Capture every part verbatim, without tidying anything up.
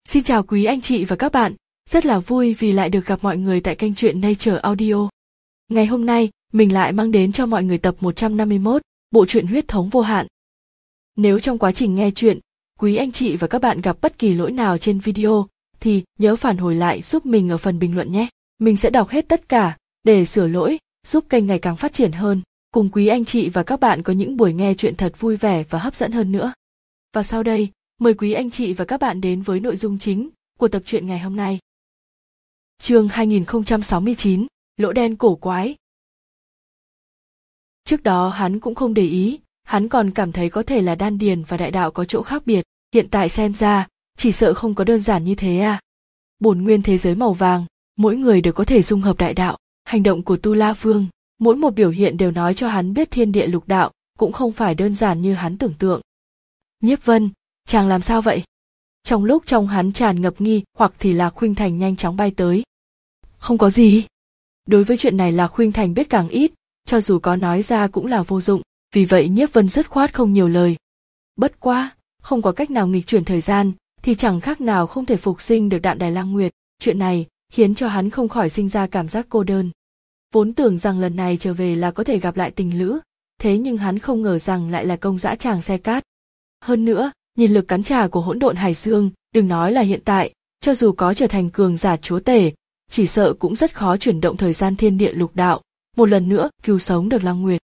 Xin chào quý anh chị và các bạn, rất là vui vì lại được gặp mọi người tại kênh truyện Nature Audio. Ngày hôm nay, mình lại mang đến cho mọi người tập một trăm năm mươi mốt, bộ truyện Huyết thống vô hạn. Nếu trong quá trình nghe truyện, quý anh chị và các bạn gặp bất kỳ lỗi nào trên video, thì nhớ phản hồi lại giúp mình ở phần bình luận nhé. Mình sẽ đọc hết tất cả, để sửa lỗi, giúp kênh ngày càng phát triển hơn, cùng quý anh chị và các bạn có những buổi nghe truyện thật vui vẻ và hấp dẫn hơn nữa. Và sau đây, mời quý anh chị và các bạn đến với nội dung chính của tập truyện ngày hôm nay. Chương hai nghìn không trăm sáu mươi chín, lỗ đen cổ quái. Trước đó hắn cũng không để ý, hắn còn cảm thấy có thể là đan điền và đại đạo có chỗ khác biệt, hiện tại xem ra, chỉ sợ không có đơn giản như thế à. Bổn nguyên thế giới màu vàng, mỗi người đều có thể dung hợp đại đạo, hành động của Tu La Vương, mỗi một biểu hiện đều nói cho hắn biết thiên địa lục đạo, cũng không phải đơn giản như hắn tưởng tượng. Nhiếp Vân, chàng làm sao vậy? Trong lúc trong hắn tràn ngập nghi hoặc thì Lạc Khuynh Thành nhanh chóng bay tới. Không có gì. Đối với chuyện này Lạc Khuynh Thành biết càng ít, cho dù có nói ra cũng là vô dụng, vì vậy Nhiếp Vân dứt khoát không nhiều lời. Bất quá, không có cách nào nghịch chuyển thời gian, thì chẳng khác nào không thể phục sinh được Đạm Đài Lang Nguyệt, chuyện này khiến cho hắn không khỏi sinh ra cảm giác cô đơn. Vốn tưởng rằng lần này trở về là có thể gặp lại tình lữ, thế nhưng hắn không ngờ rằng lại là công dã tràng xe cát. Hơn nữa, nhìn lực cắn trả của hỗn độn hải dương, đừng nói là hiện tại, cho dù có trở thành cường giả chúa tể, chỉ sợ cũng rất khó chuyển động thời gian thiên địa lục đạo, một lần nữa cứu sống được Lang Nguyệt.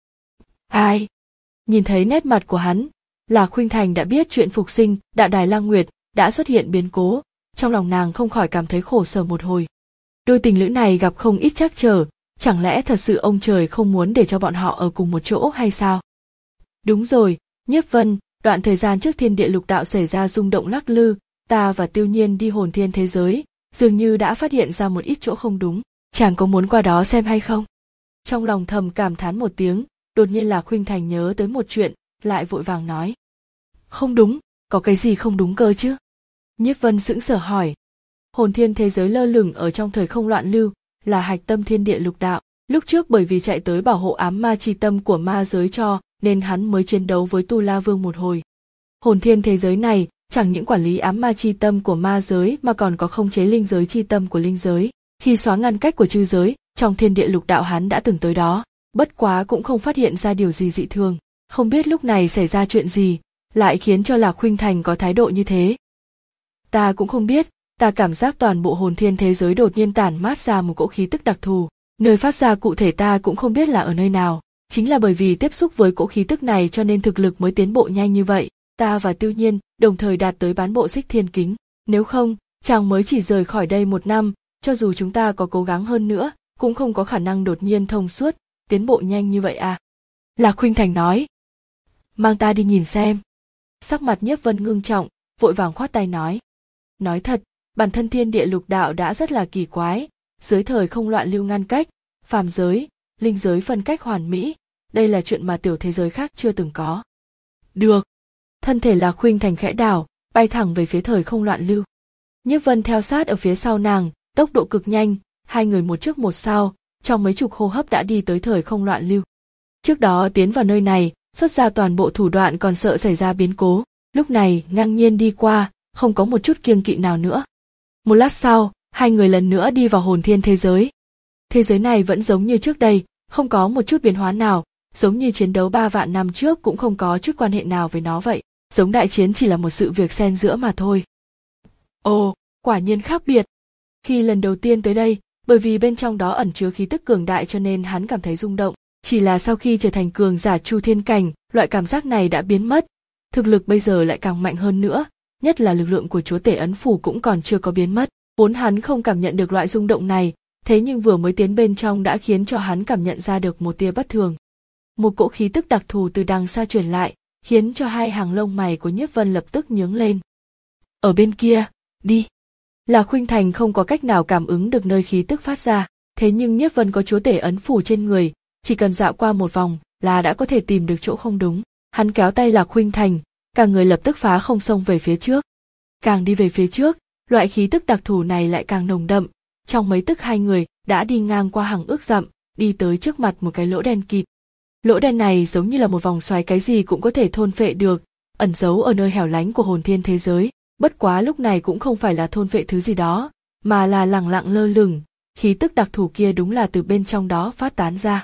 Ai? Nhìn thấy nét mặt của hắn, Lạc Khuynh Thành đã biết chuyện phục sinh Đạm Đài Lang Nguyệt đã xuất hiện biến cố, trong lòng nàng không khỏi cảm thấy khổ sở một hồi. Đôi tình lữ này gặp không ít trắc trở, chẳng lẽ thật sự ông trời không muốn để cho bọn họ ở cùng một chỗ hay sao? Đúng rồi, Nhiếp Vân, đoạn thời gian trước thiên địa lục đạo xảy ra rung động lắc lư, ta và Tiêu Nhiên đi hồn thiên thế giới, dường như đã phát hiện ra một ít chỗ không đúng, chàng có muốn qua đó xem hay không? Trong lòng thầm cảm thán một tiếng, đột nhiên Lạc Khuynh Thành nhớ tới một chuyện, lại vội vàng nói. Không đúng, có cái gì không đúng cơ chứ? Nhiếp Vân sững sờ hỏi. Hồn thiên thế giới lơ lửng ở trong thời không loạn lưu, là hạch tâm thiên địa lục đạo, lúc trước bởi vì chạy tới bảo hộ ám ma chi tâm của ma giới cho, nên hắn mới chiến đấu với Tu La Vương một hồi. Hồn thiên thế giới này chẳng những quản lý ám ma chi tâm của ma giới mà còn có khống chế linh giới chi tâm của linh giới. Khi xóa ngăn cách của chư giới, trong thiên địa lục đạo hắn đã từng tới đó, bất quá cũng không phát hiện ra điều gì dị thường. Không biết lúc này xảy ra chuyện gì, lại khiến cho Lạc Khuynh Thành có thái độ như thế. Ta cũng không biết, ta cảm giác toàn bộ hồn thiên thế giới đột nhiên tản mát ra một cỗ khí tức đặc thù, nơi phát ra cụ thể ta cũng không biết là ở nơi nào. Chính là bởi vì tiếp xúc với cỗ khí tức này cho nên thực lực mới tiến bộ nhanh như vậy, ta và Tiêu Nhiên đồng thời đạt tới bán bộ xích thiên kính, nếu không, chàng mới chỉ rời khỏi đây một năm, cho dù chúng ta có cố gắng hơn nữa, cũng không có khả năng đột nhiên thông suốt, tiến bộ nhanh như vậy à. Lạc Khuynh Thành nói. Mang ta đi nhìn xem. Sắc mặt Nhiếp Vân ngưng trọng, vội vàng khoát tay nói. Nói thật, bản thân thiên địa lục đạo đã rất là kỳ quái, dưới thời không loạn lưu ngăn cách, phàm giới, linh giới phân cách hoàn mỹ, đây là chuyện mà tiểu thế giới khác chưa từng có. Được. Thân thể Lạc Khuynh Thành khẽ đảo, bay thẳng về phía thời không loạn lưu. Nhiếp Vân theo sát ở phía sau nàng, tốc độ cực nhanh, hai người một trước một sau, trong mấy chục hô hấp đã đi tới thời không loạn lưu. Trước đó tiến vào nơi này, xuất ra toàn bộ thủ đoạn còn sợ xảy ra biến cố, lúc này ngang nhiên đi qua, không có một chút kiêng kỵ nào nữa. Một lát sau, hai người lần nữa đi vào hồn thiên thế giới. Thế giới này vẫn giống như trước đây, không có một chút biến hóa nào, giống như chiến đấu ba vạn năm trước cũng không có chút quan hệ nào với nó vậy, giống đại chiến chỉ là một sự việc xen giữa mà thôi. Ồ, quả nhiên khác biệt. Khi lần đầu tiên tới đây, bởi vì bên trong đó ẩn chứa khí tức cường đại cho nên hắn cảm thấy rung động, chỉ là sau khi trở thành cường giả Chu Thiên Cảnh, loại cảm giác này đã biến mất, thực lực bây giờ lại càng mạnh hơn nữa, nhất là lực lượng của chúa tể ấn phủ cũng còn chưa có biến mất, vốn hắn không cảm nhận được loại rung động này, thế nhưng vừa mới tiến bên trong đã khiến cho hắn cảm nhận ra được một tia bất thường. Một cỗ khí tức đặc thù từ đằng xa truyền lại, khiến cho hai hàng lông mày của Nhiếp Vân lập tức nhướng lên. Ở bên kia, đi. Lạc Khuynh Thành không có cách nào cảm ứng được nơi khí tức phát ra, thế nhưng Nhiếp Vân có chúa tể ấn phủ trên người, chỉ cần dạo qua một vòng là đã có thể tìm được chỗ không đúng. Hắn kéo tay Lạc Khuynh Thành, cả người lập tức phá không xông về phía trước. Càng đi về phía trước, loại khí tức đặc thù này lại càng nồng đậm, trong mấy tức hai người đã đi ngang qua hàng ước dặm, đi tới trước mặt một cái lỗ đen kịt. Lỗ đen này giống như là một vòng xoáy cái gì cũng có thể thôn phệ được, ẩn giấu ở nơi hẻo lánh của hồn thiên thế giới, Bất quá lúc này cũng không phải là thôn vệ thứ gì đó, mà là lẳng lặng lơ lửng, khí tức đặc thù kia đúng là từ bên trong đó phát tán ra.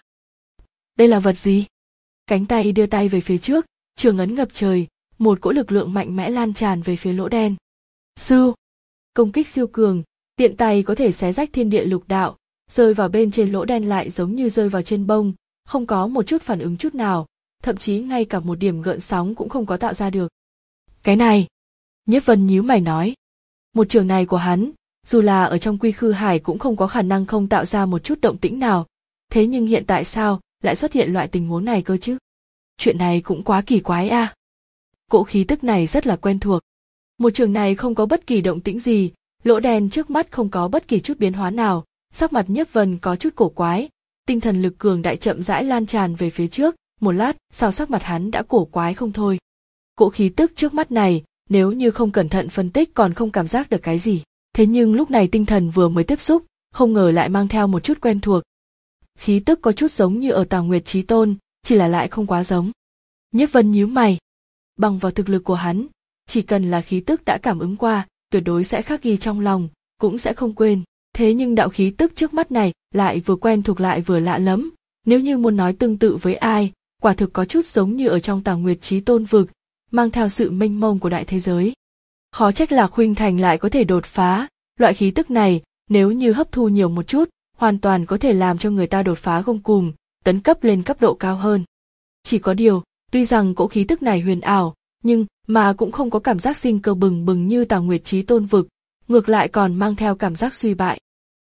Đây là vật gì? Cánh tay đưa tay về phía trước, trường ấn ngập trời, một cỗ lực lượng mạnh mẽ lan tràn về phía lỗ đen. Sư, công kích siêu cường, tiện tay có thể xé rách thiên địa lục đạo, rơi vào bên trên lỗ đen lại giống như rơi vào trên bông, không có một chút phản ứng chút nào, thậm chí ngay cả một điểm gợn sóng cũng không có tạo ra được. Cái này, Nhiếp Vân nhíu mày nói, một trường này của hắn, dù là ở trong Quy Khư Hải cũng không có khả năng không tạo ra một chút động tĩnh nào, thế nhưng hiện tại sao lại xuất hiện loại tình huống này cơ chứ? Chuyện này cũng quá kỳ quái a. À. Cỗ khí tức này rất là quen thuộc. Một trường này không có bất kỳ động tĩnh gì, lỗ đen trước mắt không có bất kỳ chút biến hóa nào, sắc mặt Nhiếp Vân có chút cổ quái, tinh thần lực cường đại chậm rãi lan tràn về phía trước, một lát sau sắc mặt hắn đã cổ quái không thôi. Cỗ khí tức trước mắt này, nếu như không cẩn thận phân tích còn không cảm giác được cái gì, thế nhưng lúc này tinh thần vừa mới tiếp xúc, không ngờ lại mang theo một chút quen thuộc. Khí tức có chút giống như ở Tào Nguyệt Chí Tôn, chỉ là lại không quá giống. Nhiếp Vân nhíu mày. Bằng vào thực lực của hắn, chỉ cần là khí tức đã cảm ứng qua, tuyệt đối sẽ khắc ghi trong lòng, cũng sẽ không quên. Thế nhưng đạo khí tức trước mắt này lại vừa quen thuộc lại vừa lạ lắm. Nếu như muốn nói tương tự với ai, quả thực có chút giống như ở trong Tào Nguyệt Chí Tôn vực, mang theo sự mênh mông của đại thế giới. Khó trách Lạc Khuynh Thành lại có thể đột phá, loại khí tức này, nếu như hấp thu nhiều một chút, hoàn toàn có thể làm cho người ta đột phá gông cùm, tấn cấp lên cấp độ cao hơn. Chỉ có điều, tuy rằng cỗ khí tức này huyền ảo, nhưng mà cũng không có cảm giác sinh cơ bừng bừng như Tào Nguyệt Chí Tôn vực, ngược lại còn mang theo cảm giác suy bại.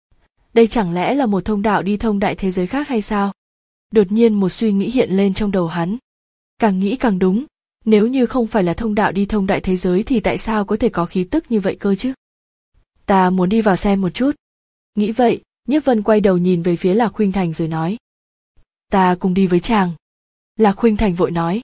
Đây chẳng lẽ là một thông đạo đi thông đại thế giới khác hay sao? Đột nhiên một suy nghĩ hiện lên trong đầu hắn. Càng nghĩ càng đúng, nếu như không phải là thông đạo đi thông đại thế giới thì tại sao có thể có khí tức như vậy cơ chứ? Ta muốn đi vào xem một chút. Nghĩ vậy, Nhiếp Vân quay đầu nhìn về phía Lạc Khuynh Thành rồi nói. Ta cùng đi với chàng. Lạc Khuynh Thành vội nói.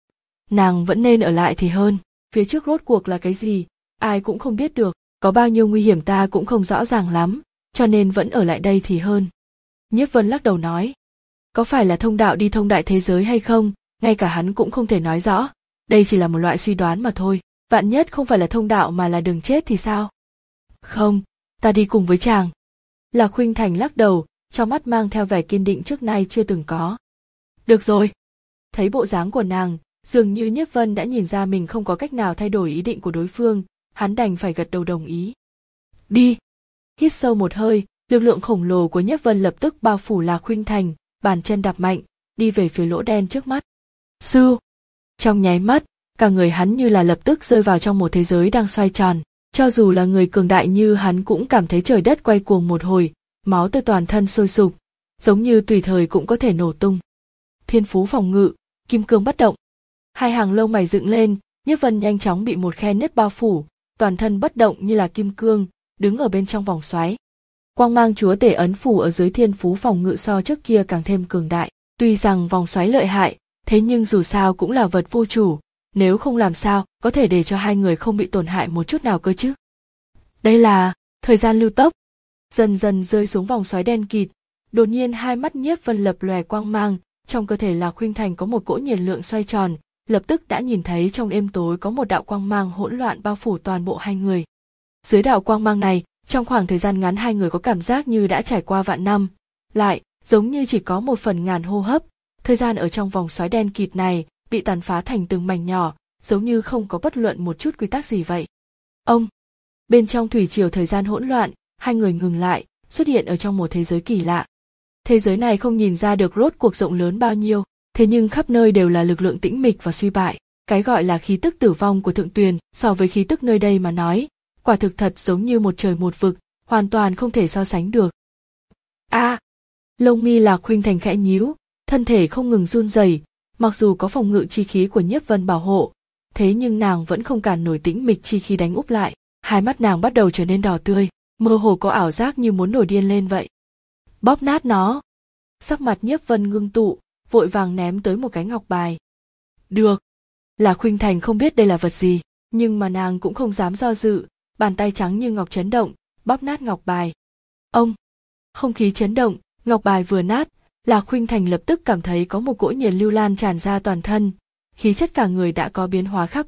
Nàng vẫn nên ở lại thì hơn, phía trước rốt cuộc là cái gì, ai cũng không biết được, có bao nhiêu nguy hiểm ta cũng không rõ ràng lắm, cho nên vẫn ở lại đây thì hơn. Nhiếp Vân lắc đầu nói. Có phải là thông đạo đi thông đại thế giới hay không, ngay cả hắn cũng không thể nói rõ, đây chỉ là một loại suy đoán mà thôi, vạn nhất không phải là thông đạo mà là đường chết thì sao? Không, ta đi cùng với chàng. Lạc Khuynh Thành lắc đầu, trong mắt mang theo vẻ kiên định trước nay chưa từng có. Được rồi. Thấy bộ dáng của nàng, dường như Nhiếp Vân đã nhìn ra mình không có cách nào thay đổi ý định của đối phương, hắn đành phải gật đầu đồng ý. Đi. Hít sâu một hơi, lực lượng khổng lồ của Nhiếp Vân lập tức bao phủ Lạc Khuynh Thành, bàn chân đạp mạnh, đi về phía lỗ đen trước mắt. Sư. Trong nháy mắt, cả người hắn như là lập tức rơi vào trong một thế giới đang xoay tròn. Cho dù là người cường đại như hắn cũng cảm thấy trời đất quay cuồng một hồi, máu từ toàn thân sôi sục, giống như tùy thời cũng có thể nổ tung. Thiên phú phòng ngự, kim cương bất động. Hai hàng lông mày dựng lên, Nhiếp Vân nhanh chóng bị một khe nứt bao phủ, toàn thân bất động như là kim cương, đứng ở bên trong vòng xoáy. Quang mang chúa tể ấn phủ ở dưới thiên phú phòng ngự so trước kia càng thêm cường đại. Tuy rằng vòng xoáy lợi hại, thế nhưng dù sao cũng là vật vô chủ. Nếu không làm sao có thể để cho hai người không bị tổn hại một chút nào cơ chứ? Đây là thời gian lưu tốc, dần dần rơi xuống vòng xoáy đen kịt. Đột nhiên hai mắt Nhiếp Vân lập lòe quang mang, trong cơ thể Lạc Khuynh Thành có một cỗ nhiệt lượng xoay tròn, lập tức đã nhìn thấy trong êm tối có một đạo quang mang hỗn loạn bao phủ toàn bộ hai người. Dưới đạo quang mang này, trong khoảng thời gian ngắn hai người có cảm giác như đã trải qua vạn năm, lại giống như chỉ có một phần ngàn hô hấp. Thời gian ở trong vòng xoáy đen kịt này bị tàn phá thành từng mảnh nhỏ, giống như không có bất luận một chút quy tắc gì vậy. Ông, bên trong thủy triều thời gian hỗn loạn, hai người ngừng lại, xuất hiện ở trong một thế giới kỳ lạ. Thế giới này không nhìn ra được rốt cuộc rộng lớn bao nhiêu, thế nhưng khắp nơi đều là lực lượng tĩnh mịch và suy bại. Cái gọi là khí tức tử vong của thượng tuyền, so với khí tức nơi đây mà nói, quả thực thật giống như một trời một vực, hoàn toàn không thể so sánh được. A, à, lông mi Lạc Khuynh Thành khẽ nhíu, thân thể không ngừng run rẩy. Mặc dù có phòng ngự chi khí của Nhiếp Vân bảo hộ, thế nhưng nàng vẫn không cản nổi tĩnh mịch chi khí đánh úp lại, hai mắt nàng bắt đầu trở nên đỏ tươi, mơ hồ có ảo giác như muốn nổi điên lên vậy. Bóp nát nó. Sắc mặt Nhiếp Vân ngưng tụ, vội vàng ném tới một cái ngọc bài. Được. Lạc Khuynh Thành không biết đây là vật gì, nhưng mà nàng cũng không dám do dự, bàn tay trắng như ngọc chấn động, bóp nát ngọc bài. Ông. Không khí chấn động, ngọc bài vừa nát, Lạc Khuynh Thành lập tức cảm thấy có một cỗ nhiệt lưu lan tràn ra toàn thân, khí chất cả người đã có biến hóa khác biệt,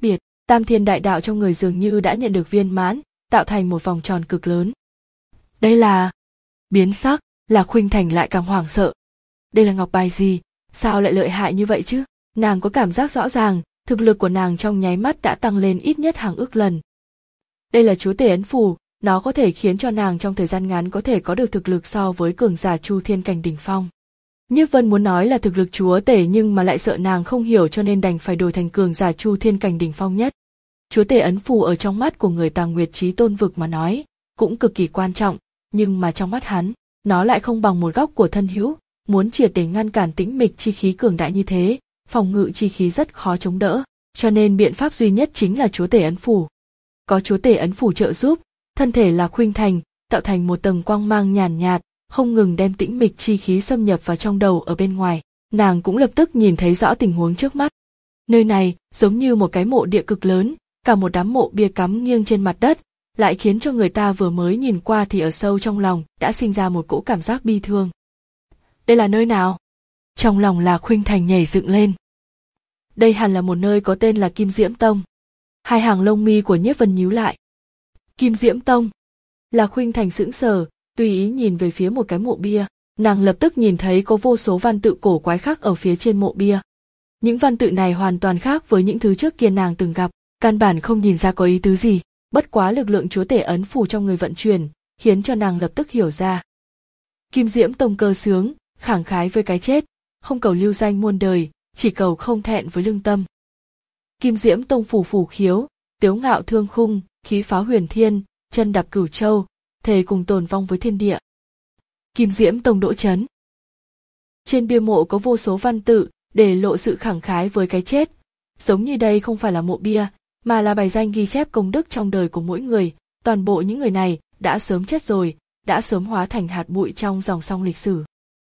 Tam thiên đại đạo trong người dường như đã nhận được viên mãn, tạo thành một vòng tròn cực lớn. Đây là... Biến sắc, Lạc Khuynh Thành lại càng hoảng sợ. Đây là ngọc bài gì, sao lại lợi hại như vậy chứ? Nàng có cảm giác rõ ràng, thực lực của nàng trong nháy mắt đã tăng lên ít nhất hàng ước lần. Đây là chúa tể ấn phù, nó có thể khiến cho nàng trong thời gian ngắn có thể có được thực lực so với cường giả Chu Thiên cảnh đỉnh phong. Nhiếp Vân muốn nói là thực lực chúa tể nhưng mà lại sợ nàng không hiểu cho nên đành phải đổi thành cường giả Chu Thiên cảnh đỉnh phong nhất. Chúa tể ấn phù ở trong mắt của người Tàng Nguyệt Chí Tôn vực mà nói, cũng cực kỳ quan trọng, nhưng mà trong mắt hắn, nó lại không bằng một góc của thân hữu, muốn triệt để ngăn cản tĩnh mịch chi khí cường đại như thế, phòng ngự chi khí rất khó chống đỡ, cho nên biện pháp duy nhất chính là chúa tể ấn phù. Có chúa tể ấn phù trợ giúp, thân thể Lạc Khuynh Thành tạo thành một tầng quang mang nhàn nhạt, không ngừng đem tĩnh mịch chi khí xâm nhập vào trong đầu ở bên ngoài. Nàng cũng lập tức nhìn thấy rõ tình huống trước mắt. Nơi này giống như một cái mộ địa cực lớn, cả một đám mộ bia cắm nghiêng trên mặt đất, lại khiến cho người ta vừa mới nhìn qua thì ở sâu trong lòng đã sinh ra một cỗ cảm giác bi thương. Đây là nơi nào? Trong lòng Lạc Khuynh Thành nhảy dựng lên. Đây hẳn là một nơi có tên là Kim Diễm Tông. Hai hàng lông mi của Nhiếp Vân nhíu lại. Kim Diễm Tông. Lạc Khuynh Thành sững sờ, tùy ý nhìn về phía một cái mộ bia, nàng lập tức nhìn thấy có vô số văn tự cổ quái khác ở phía trên mộ bia. Những văn tự này hoàn toàn khác với những thứ trước kia nàng từng gặp, căn bản không nhìn ra có ý tứ gì, bất quá lực lượng chúa tể ấn phù trong người vận chuyển, khiến cho nàng lập tức hiểu ra. Kim Diễm Tông cơ sướng, khẳng khái với cái chết, không cầu lưu danh muôn đời, chỉ cầu không thẹn với lương tâm. Kim Diễm Tông phủ phủ khiếu, tiếu ngạo thương khung, khí pháo huyền thiên, chân đạp cửu châu, thề cùng tồn vong với thiên địa. Kim Diễm Tông đỗ trấn. Trên bia mộ có vô số văn tự, để lộ sự khẳng khái với cái chết, giống như đây không phải là mộ bia, mà là bài danh ghi chép công đức trong đời của mỗi người, toàn bộ những người này đã sớm chết rồi, đã sớm hóa thành hạt bụi trong dòng sông lịch sử.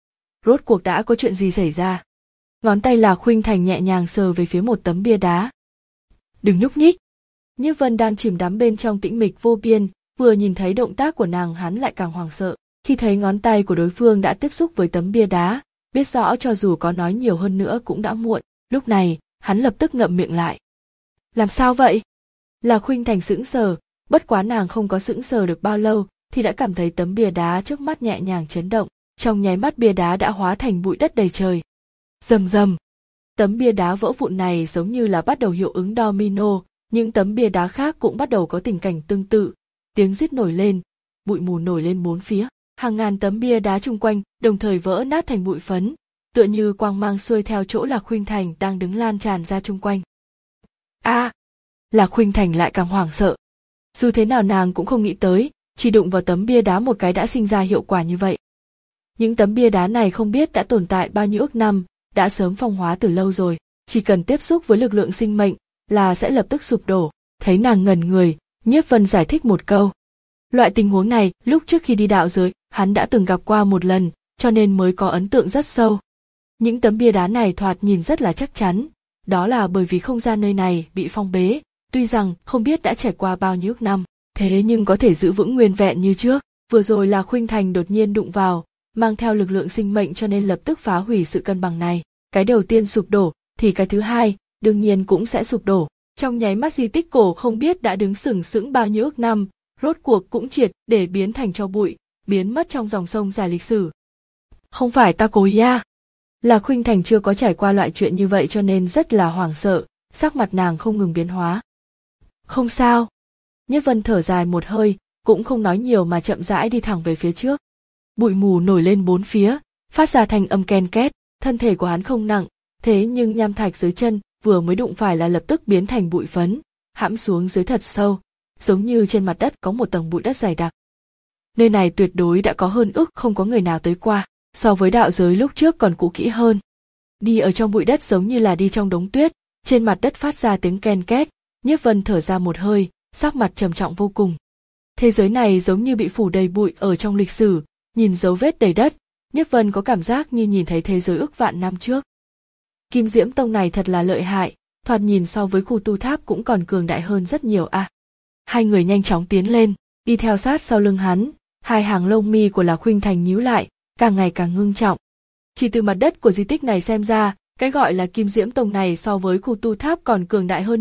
Rốt cuộc đã có chuyện gì xảy ra? Ngón tay Lạc Khuynh Thành nhẹ nhàng sờ về phía một tấm bia đá. Đừng nhúc nhích. Nhiếp Vân đang chìm đắm bên trong tĩnh mịch vô biên, vừa nhìn thấy động tác của nàng hắn lại càng hoảng sợ. Khi thấy ngón tay của đối phương đã tiếp xúc với tấm bia đá, biết rõ cho dù có nói nhiều hơn nữa cũng đã muộn. Lúc này, hắn lập tức ngậm miệng lại. Làm sao vậy? Lạc Khuynh Thành sững sờ, bất quá nàng không có sững sờ được bao lâu, thì đã cảm thấy tấm bia đá trước mắt nhẹ nhàng chấn động. Trong nháy mắt bia đá đã hóa thành bụi đất đầy trời. Rầm rầm. Tấm bia đá vỡ vụn này giống như là bắt đầu hiệu ứng domino, những tấm bia đá khác cũng bắt đầu có tình cảnh tương tự. Tiếng rít nổi lên, bụi mù nổi lên bốn phía. Hàng ngàn tấm bia đá chung quanh đồng thời vỡ nát thành bụi phấn, tựa như quang mang xuôi theo chỗ Lạc Khuynh Thành đang đứng lan tràn ra chung quanh. A! À, Lạc Khuynh Thành lại càng hoảng sợ. Dù thế nào nàng cũng không nghĩ tới, chỉ đụng vào tấm bia đá một cái đã sinh ra hiệu quả như vậy. Những tấm bia đá này không biết đã tồn tại bao nhiêu ức năm, đã sớm phong hóa từ lâu rồi, chỉ cần tiếp xúc với lực lượng sinh mệnh là sẽ lập tức sụp đổ. Thấy nàng ngẩn người, Nhiếp Vân giải thích một câu. Loại tình huống này, lúc trước khi đi đạo giới, hắn đã từng gặp qua một lần, cho nên mới có ấn tượng rất sâu. Những tấm bia đá này thoạt nhìn rất là chắc chắn, đó là bởi vì không gian nơi này bị phong bế, tuy rằng không biết đã trải qua bao nhiêu năm, thế nhưng có thể giữ vững nguyên vẹn như trước. Vừa rồi là Khuynh Thành đột nhiên đụng vào, mang theo lực lượng sinh mệnh cho nên lập tức phá hủy sự cân bằng này. Cái đầu tiên sụp đổ, thì cái thứ hai, đương nhiên cũng sẽ sụp đổ. Trong nháy mắt di tích cổ không biết đã đứng sừng sững bao nhiêu ức năm, rốt cuộc cũng triệt để biến thành tro bụi, biến mất trong dòng sông dài lịch sử. Không phải ta cố ý à? Lạc Khuynh Thành chưa có trải qua loại chuyện như vậy cho nên rất là hoảng sợ, sắc mặt nàng không ngừng biến hóa. Không sao. Nhiếp Vân thở dài một hơi, cũng không nói nhiều mà chậm rãi đi thẳng về phía trước. Bụi mù nổi lên bốn phía, phát ra thanh âm ken két, thân thể của hắn không nặng, thế nhưng nham thạch dưới chân vừa mới đụng phải là lập tức biến thành bụi phấn, hãm xuống dưới thật sâu, giống như trên mặt đất có một tầng bụi đất dày đặc. Nơi này tuyệt đối đã có hơn ức không có người nào tới qua, so với đạo giới lúc trước còn cũ kỹ hơn. Đi ở trong bụi đất giống như là đi trong đống tuyết, trên mặt đất phát ra tiếng ken két, Nhiếp Vân thở ra một hơi, sắc mặt trầm trọng vô cùng. Thế giới này giống như bị phủ đầy bụi ở trong lịch sử, nhìn dấu vết đầy đất, Nhiếp Vân có cảm giác như nhìn thấy thế giới ức vạn năm trước. Kim Diễm Tông này thật là lợi hại, thoạt nhìn so với khu tu tháp cũng còn cường đại hơn rất nhiều à. Hai người nhanh chóng tiến lên, đi theo sát sau lưng hắn, hai hàng lông mi của Lạc Khuynh Thành nhíu lại, càng ngày càng ngưng trọng. Chỉ từ mặt đất của di tích này xem ra, cái gọi là Kim Diễm Tông này so với khu tu tháp còn cường đại hơn nhiều,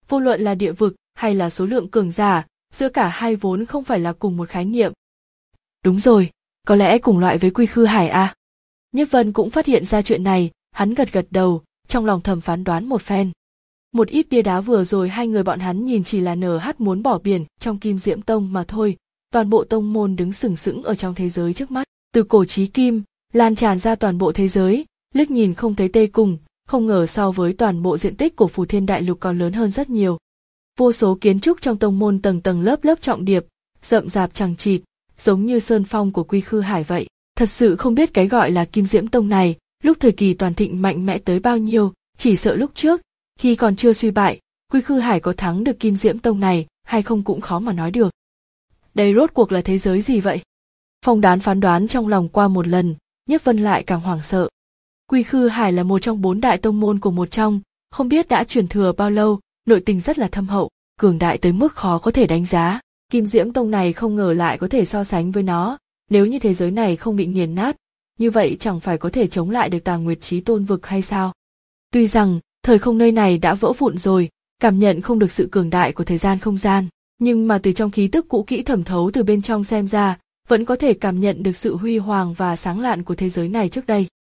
Vô luận là địa vực hay là số lượng cường giả, giữa cả hai vốn không phải là cùng một khái niệm. Đúng rồi, có lẽ cùng loại với Quy Khư Hải à. Nhiếp Vân cũng phát hiện ra chuyện này, hắn gật gật đầu, trong lòng thầm phán đoán một phen. Một ít bia đá vừa rồi hai người bọn hắn nhìn chỉ là nờ hát muốn bỏ biển trong Kim Diễm Tông mà thôi, toàn bộ tông môn đứng sừng sững ở trong thế giới trước mắt, từ cổ chí kim, lan tràn ra toàn bộ thế giới, liếc nhìn không thấy tê cùng, không ngờ so với toàn bộ diện tích của Phù Thiên Đại Lục còn lớn hơn rất nhiều. Vô số kiến trúc trong tông môn tầng tầng lớp lớp trọng điệp, rậm rạp chằng chịt, giống như sơn phong của Quy Khư Hải vậy. Thật sự không biết cái gọi là Kim Diễm Tông này, lúc thời kỳ toàn thịnh mạnh mẽ tới bao nhiêu, chỉ sợ lúc trước, khi còn chưa suy bại, Quy Khư Hải có thắng được Kim Diễm Tông này hay không cũng khó mà nói được. Đây rốt cuộc là thế giới gì vậy? Phong Đán phán đoán trong lòng qua một lần, Nhiếp Vân lại càng hoảng sợ. Quy Khư Hải là một trong bốn đại tông môn của một trong, không biết đã truyền thừa bao lâu, nội tình rất là thâm hậu, cường đại tới mức khó có thể đánh giá. Kim Diễm Tông này không ngờ lại có thể so sánh với nó, nếu như thế giới này không bị nghiền nát, như vậy chẳng phải có thể chống lại được Tà Nguyệt Chí Tôn vực hay sao? Tuy rằng, thời không nơi này đã vỡ vụn rồi, cảm nhận không được sự cường đại của thời gian không gian, nhưng mà từ trong khí tức cũ kỹ thẩm thấu từ bên trong xem ra, vẫn có thể cảm nhận được sự huy hoàng và sáng lạn của thế giới này trước đây.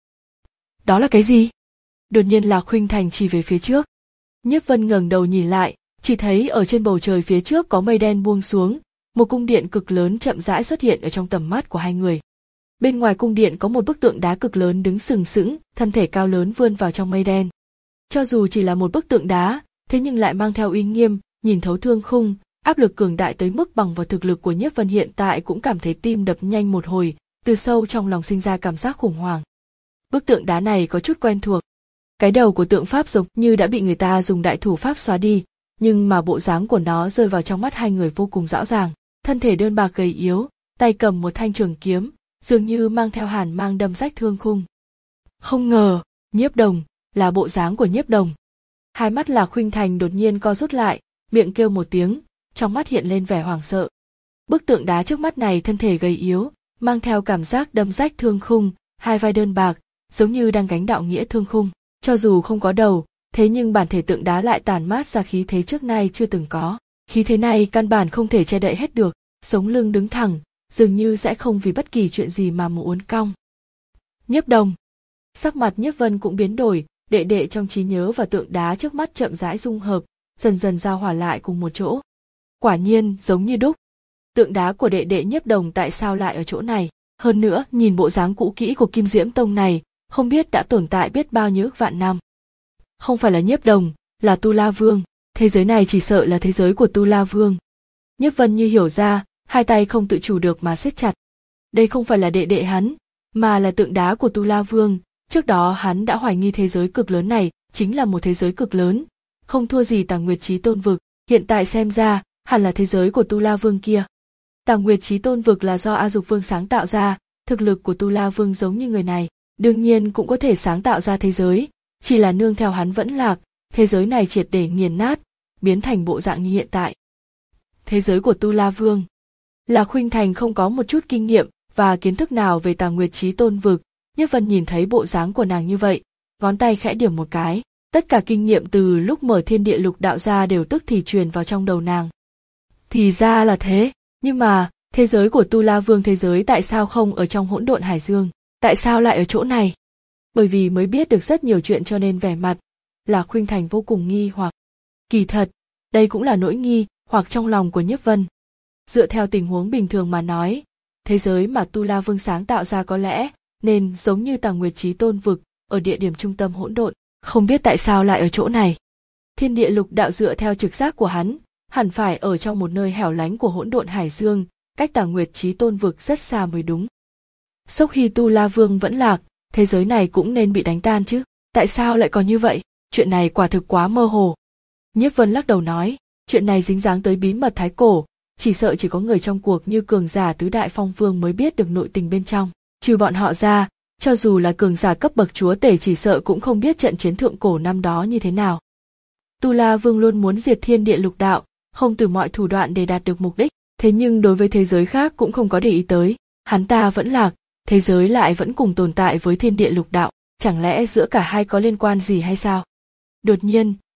Đó là cái gì? Đột nhiên Lạc Khuynh Thành chỉ về phía trước. Nhiếp Vân ngẩng đầu nhìn lại, chỉ thấy ở trên bầu trời phía trước có mây đen buông xuống, một cung điện cực lớn chậm rãi xuất hiện ở trong tầm mắt của hai người. Bên ngoài cung điện có một bức tượng đá cực lớn đứng sừng sững, thân thể cao lớn vươn vào trong mây đen. Cho dù chỉ là một bức tượng đá, thế nhưng lại mang theo uy nghiêm, nhìn thấu thương khung, áp lực cường đại tới mức bằng vào thực lực của Nhiếp Vân hiện tại cũng cảm thấy tim đập nhanh một hồi, từ sâu trong lòng sinh ra cảm giác khủng hoảng. Bức tượng đá này có chút quen thuộc. Cái đầu của tượng pháp giống như đã bị người ta dùng đại thủ pháp xóa đi, nhưng mà bộ dáng của nó rơi vào trong mắt hai người vô cùng rõ ràng. Thân thể đơn bạc gầy yếu, tay cầm một thanh trường kiếm, dường như mang theo hàn mang đâm rách thương khung. Không ngờ, Nhiếp Đồng, là bộ dáng của Nhiếp Đồng. Hai mắt Lạc Khuynh Thành đột nhiên co rút lại, miệng kêu một tiếng, trong mắt hiện lên vẻ hoảng sợ. Bức tượng đá trước mắt này thân thể gầy yếu, mang theo cảm giác đâm rách thương khung, hai vai đơn bạc, giống như đang gánh đạo nghĩa thương khung. Cho dù không có đầu, thế nhưng bản thể tượng đá lại tản mát ra khí thế trước nay chưa từng có. Khí thế này căn bản không thể che đậy hết được, sống lưng đứng thẳng, dường như sẽ không vì bất kỳ chuyện gì mà muốn uốn cong. Nhiếp Đồng. Sắc mặt Nhiếp Vân cũng biến đổi, đệ đệ trong trí nhớ và tượng đá trước mắt chậm rãi dung hợp, dần dần giao hòa lại cùng một chỗ. Quả nhiên giống như đúc. Tượng đá của đệ đệ Nhiếp Đồng tại sao lại ở chỗ này? Hơn nữa, nhìn bộ dáng cũ kỹ của Kim Diễm Tông này, không biết đã tồn tại biết bao nhiêu ức vạn năm. Không phải là Nhiếp Đồng, là Tu La Vương. Thế giới này chỉ sợ là thế giới của Tu La Vương. Nhiếp Vân như hiểu ra, hai tay không tự chủ được mà siết chặt. Đây không phải là đệ đệ hắn, mà là tượng đá của Tu La Vương. Trước đó hắn đã hoài nghi thế giới cực lớn này chính là một thế giới cực lớn, không thua gì Tà Nguyệt Chí Tôn vực. Hiện tại xem ra, hẳn là thế giới của Tu La Vương kia. Tà Nguyệt Chí Tôn vực là do A Dục Vương sáng tạo ra, thực lực của Tu La Vương giống như người này, đương nhiên cũng có thể sáng tạo ra thế giới, chỉ là nương theo hắn vẫn lạc, thế giới này triệt để nghiền nát, biến thành bộ dạng như hiện tại. Thế giới của Tu La Vương. Lạc Khuynh Thành không có một chút kinh nghiệm và kiến thức nào về Tà Nguyệt Chí Tôn vực, Nhiếp Vân nhìn thấy bộ dáng của nàng như vậy, ngón tay khẽ điểm một cái, tất cả kinh nghiệm từ lúc mở thiên địa lục đạo ra đều tức thì truyền vào trong đầu nàng. Thì ra là thế, nhưng mà, thế giới của Tu La Vương thế giới tại sao không ở trong hỗn độn hải dương, tại sao lại ở chỗ này? Bởi vì mới biết được rất nhiều chuyện cho nên vẻ mặt, Lạc Khuynh Thành vô cùng nghi hoặc. Kỳ thật, đây cũng là nỗi nghi hoặc trong lòng của Nhiếp Vân. Dựa theo tình huống bình thường mà nói, thế giới mà Tu La Vương sáng tạo ra có lẽ nên giống như Tà Nguyệt Chí Tôn vực, ở địa điểm trung tâm hỗn độn, không biết tại sao lại ở chỗ này. Thiên địa lục đạo dựa theo trực giác của hắn, hẳn phải ở trong một nơi hẻo lánh của hỗn độn hải dương, cách Tà Nguyệt Chí Tôn vực rất xa mới đúng. Sau khi Tu La Vương vẫn lạc, thế giới này cũng nên bị đánh tan chứ, tại sao lại còn như vậy? Chuyện này quả thực quá mơ hồ. Nhiếp Vân lắc đầu nói, chuyện này dính dáng tới bí mật thái cổ, chỉ sợ chỉ có người trong cuộc như cường giả tứ đại phong vương mới biết được nội tình bên trong. Trừ bọn họ ra, cho dù là cường giả cấp bậc chúa tể chỉ sợ cũng không biết trận chiến thượng cổ năm đó như thế nào. Tu La Vương luôn muốn diệt thiên địa lục đạo, không từ mọi thủ đoạn để đạt được mục đích, thế nhưng đối với thế giới khác cũng không có để ý tới, hắn ta vẫn lạc, thế giới lại vẫn cùng tồn tại với thiên địa lục đạo, chẳng lẽ giữa cả hai có liên quan gì hay sao? Đột nhiên,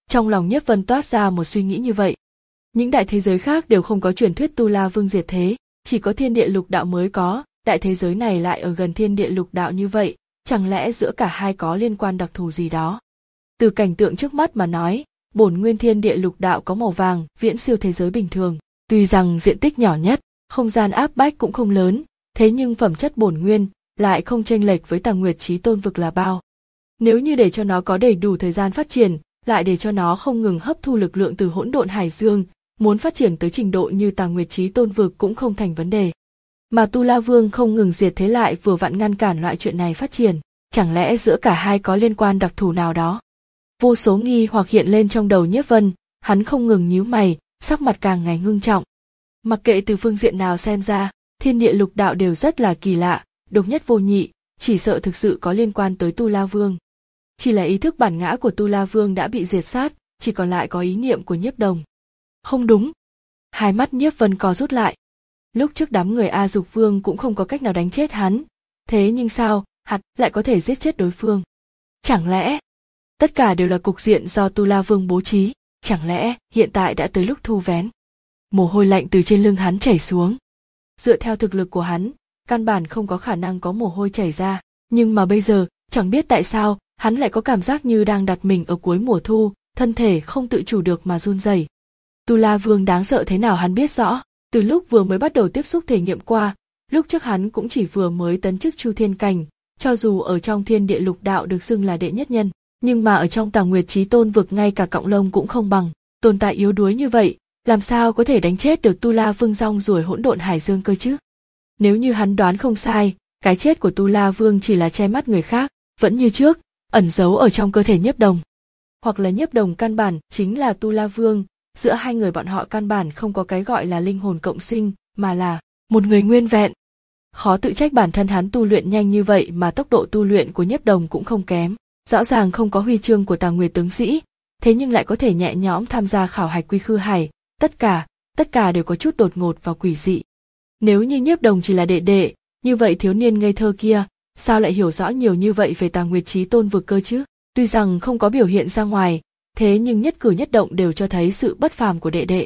Trong lòng Nhiếp Vân toát ra một suy nghĩ như vậy. Những đại thế giới khác đều không có truyền thuyết Tu La Vương diệt thế, chỉ có thiên địa lục đạo mới có, đại thế giới này lại ở gần thiên địa lục đạo như vậy, chẳng lẽ giữa cả hai có liên quan đặc thù gì đó? Từ cảnh tượng trước mắt mà nói, bổn nguyên thiên địa lục đạo có màu vàng, viễn siêu thế giới bình thường, tuy rằng diện tích nhỏ nhất, không gian áp bách cũng không lớn, thế nhưng phẩm chất bổn nguyên lại không chênh lệch với Tà Nguyệt Chí Tôn vực là bao. Nếu như để cho nó có đầy đủ thời gian phát triển, lại để cho nó không ngừng hấp thu lực lượng từ hỗn độn hải dương, muốn phát triển tới trình độ như Tà Nguyệt Chí Tôn vực cũng không thành vấn đề. Mà Tu La Vương không ngừng diệt thế lại vừa vặn ngăn cản loại chuyện này phát triển, chẳng lẽ giữa cả hai có liên quan đặc thù nào đó? Vô số nghi hoặc hiện lên trong đầu Nhiếp Vân, hắn không ngừng nhíu mày, sắc mặt càng ngày ngưng trọng. Mặc kệ từ phương diện nào xem ra, thiên địa lục đạo đều rất là kỳ lạ, độc nhất vô nhị, chỉ sợ thực sự có liên quan tới Tu La Vương. Chỉ là ý thức bản ngã của Tu La Vương đã bị diệt sát, chỉ còn lại có ý niệm của Nhiếp Đồng. Không đúng. Hai mắt Nhiếp Vân co rút lại. Lúc trước đám người A Dục Vương cũng không có cách nào đánh chết hắn, thế nhưng sao, hắn lại có thể giết chết đối phương? Chẳng lẽ tất cả đều là cục diện do Tu La Vương bố trí, chẳng lẽ hiện tại đã tới lúc thu vén? Mồ hôi lạnh từ trên lưng hắn chảy xuống. Dựa theo thực lực của hắn, căn bản không có khả năng có mồ hôi chảy ra, nhưng mà bây giờ, chẳng biết tại sao, hắn lại có cảm giác như đang đặt mình ở cuối mùa thu, thân thể không tự chủ được mà run rẩy. Tu La Vương đáng sợ thế nào hắn biết rõ, từ lúc vừa mới bắt đầu tiếp xúc thể nghiệm qua, lúc trước hắn cũng chỉ vừa mới tấn chức Chu Thiên Cảnh, cho dù ở trong thiên địa lục đạo được xưng là đệ nhất nhân, nhưng mà ở trong Tà Nguyệt Chí Tôn vực ngay cả cọng lông cũng không bằng, tồn tại yếu đuối như vậy, làm sao có thể đánh chết được Tu La Vương rong ruổi hỗn độn hải dương cơ chứ? Nếu như hắn đoán không sai, cái chết của Tu La Vương chỉ là che mắt người khác, vẫn như trước, ẩn giấu ở trong cơ thể Nhiếp Đồng. Hoặc là Nhiếp Đồng căn bản chính là Tu La Vương, giữa hai người bọn họ căn bản không có cái gọi là linh hồn cộng sinh, mà là một người nguyên vẹn. Khó tự trách bản thân hắn tu luyện nhanh như vậy mà tốc độ tu luyện của Nhiếp Đồng cũng không kém, rõ ràng không có huy chương của Tà Nguyệt tướng sĩ, thế nhưng lại có thể nhẹ nhõm tham gia khảo hạch quy khư hải, tất cả, tất cả đều có chút đột ngột và quỷ dị. Nếu như Nhiếp Đồng chỉ là đệ đệ, như vậy thiếu niên ngây thơ kia, sao lại hiểu rõ nhiều như vậy về Tà Nguyệt Chí Tôn vực cơ chứ? Tuy rằng không có biểu hiện ra ngoài, thế nhưng nhất cử nhất động đều cho thấy sự bất phàm của đệ đệ.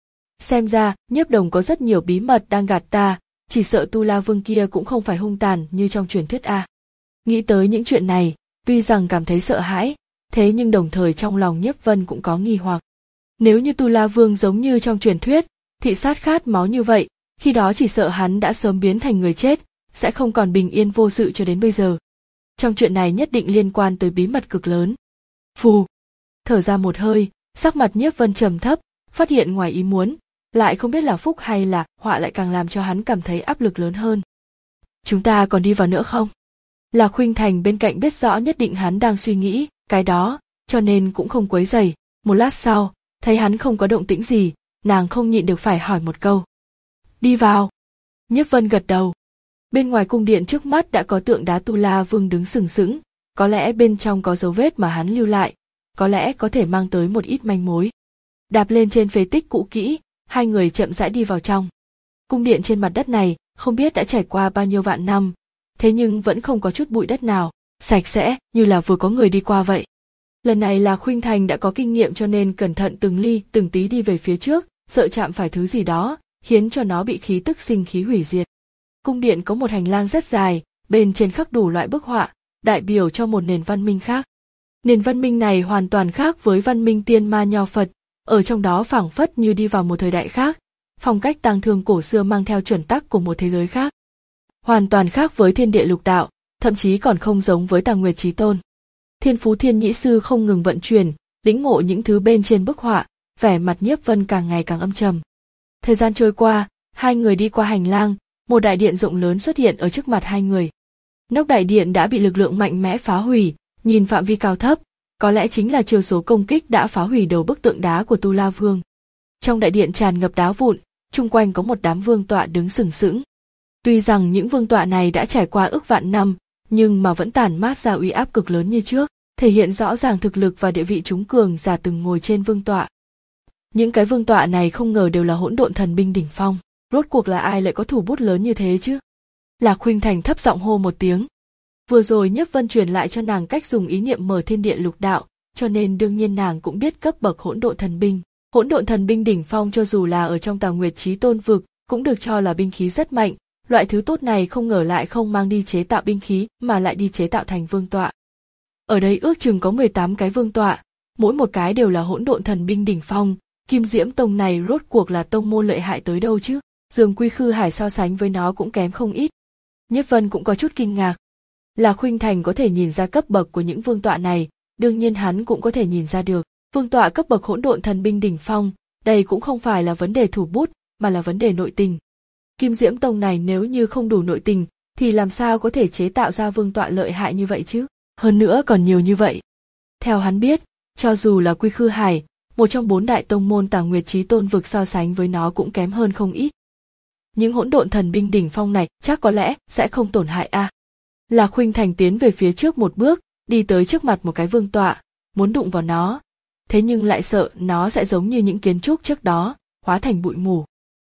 Xem ra, Nhiếp Đồng có rất nhiều bí mật đang gạt ta, chỉ sợ Tu La Vương kia cũng không phải hung tàn như trong truyền thuyết a. Nghĩ tới những chuyện này, tuy rằng cảm thấy sợ hãi, thế nhưng đồng thời trong lòng Nhiếp Vân cũng có nghi hoặc. Nếu như Tu La Vương giống như trong truyền thuyết, thị sát khát máu như vậy, khi đó chỉ sợ hắn đã sớm biến thành người chết, sẽ không còn bình yên vô sự cho đến bây giờ. Trong chuyện này nhất định liên quan tới bí mật cực lớn. Phù, thở ra một hơi, sắc mặt Nhiếp Vân trầm thấp, phát hiện ngoài ý muốn, lại không biết là phúc hay là họa lại càng làm cho hắn cảm thấy áp lực lớn hơn. Chúng ta còn đi vào nữa không? Lạc Khuynh Thành bên cạnh biết rõ nhất định hắn đang suy nghĩ cái đó, cho nên cũng không quấy rầy. Một lát sau, thấy hắn không có động tĩnh gì, nàng không nhịn được phải hỏi một câu. Đi vào. Nhiếp Vân gật đầu. Bên ngoài cung điện trước mắt đã có tượng đá Tu La Vương đứng sừng sững, có lẽ bên trong có dấu vết mà hắn lưu lại, có lẽ có thể mang tới một ít manh mối. Đạp lên trên phế tích cũ kỹ, hai người chậm rãi đi vào trong. Cung điện trên mặt đất này, không biết đã trải qua bao nhiêu vạn năm, thế nhưng vẫn không có chút bụi đất nào, sạch sẽ, như là vừa có người đi qua vậy. Lần này là Khuynh Thành đã có kinh nghiệm cho nên cẩn thận từng ly, từng tí đi về phía trước, sợ chạm phải thứ gì đó, khiến cho nó bị khí tức sinh khí hủy diệt. Cung điện có một hành lang rất dài, bên trên khắc đủ loại bức họa, đại biểu cho một nền văn minh khác. Nền văn minh này hoàn toàn khác với văn minh tiên ma nho Phật, ở trong đó phảng phất như đi vào một thời đại khác, phong cách tang thương cổ xưa mang theo chuẩn tắc của một thế giới khác. Hoàn toàn khác với thiên địa lục đạo, thậm chí còn không giống với Tà Nguyệt Chí Tôn. Thiên Phú Thiên Nhĩ Sư không ngừng vận chuyển, lĩnh ngộ những thứ bên trên bức họa, vẻ mặt Nhiếp Vân càng ngày càng âm trầm. Thời gian trôi qua, hai người đi qua hành lang, một đại điện rộng lớn xuất hiện ở trước mặt hai người. Nóc đại điện đã bị lực lượng mạnh mẽ phá hủy, nhìn phạm vi cao thấp, có lẽ chính là chiêu số công kích đã phá hủy đầu bức tượng đá của Tu La Vương. Trong đại điện tràn ngập đá vụn, chung quanh có một đám vương tọa đứng sừng sững. Tuy rằng những vương tọa này đã trải qua ức vạn năm, nhưng mà vẫn tản mát ra uy áp cực lớn như trước, thể hiện rõ ràng thực lực và địa vị chúng cường giả từng ngồi trên vương tọa. Những cái vương tọa này không ngờ đều là hỗn độn thần binh đỉnh phong, rốt cuộc là ai lại có thủ bút lớn như thế chứ? Lạc Khuynh Thành thấp giọng hô một tiếng. Vừa rồi Nhiếp Vân truyền lại cho nàng cách dùng ý niệm mở thiên địa lục đạo, cho nên đương nhiên nàng cũng biết cấp bậc hỗn độn thần binh. Hỗn độn thần binh đỉnh phong cho dù là ở trong Tào Nguyệt Chí Tôn vực, cũng được cho là binh khí rất mạnh, loại thứ tốt này không ngờ lại không mang đi chế tạo binh khí mà lại đi chế tạo thành vương tọa. Ở đây ước chừng có mười tám cái vương tọa, mỗi một cái đều là hỗn độn thần binh đỉnh phong, Kim Diễm Tông này rốt cuộc là tông môn lợi hại tới đâu chứ? Dương Quy Khư Hải so sánh với nó cũng kém không ít. Nhiếp Vân cũng có chút kinh ngạc. Là Khuynh Thành có thể nhìn ra cấp bậc của những vương tọa này, đương nhiên hắn cũng có thể nhìn ra được. Vương tọa cấp bậc hỗn độn thần binh đỉnh phong, đây cũng không phải là vấn đề thủ bút, mà là vấn đề nội tình. Kim Diễm Tông này nếu như không đủ nội tình, thì làm sao có thể chế tạo ra vương tọa lợi hại như vậy chứ? Hơn nữa còn nhiều như vậy. Theo hắn biết, cho dù là Quy Khư Hải, một trong bốn đại tông môn Tào Nguyệt Chí Tôn vực so sánh với nó cũng kém hơn không ít. Những hỗn độn thần binh đỉnh phong này chắc có lẽ sẽ không tổn hại a. À. Là Khuynh Thành tiến về phía trước một bước, đi tới trước mặt một cái vương tọa, muốn đụng vào nó. Thế nhưng lại sợ nó sẽ giống như những kiến trúc trước đó, hóa thành bụi mù.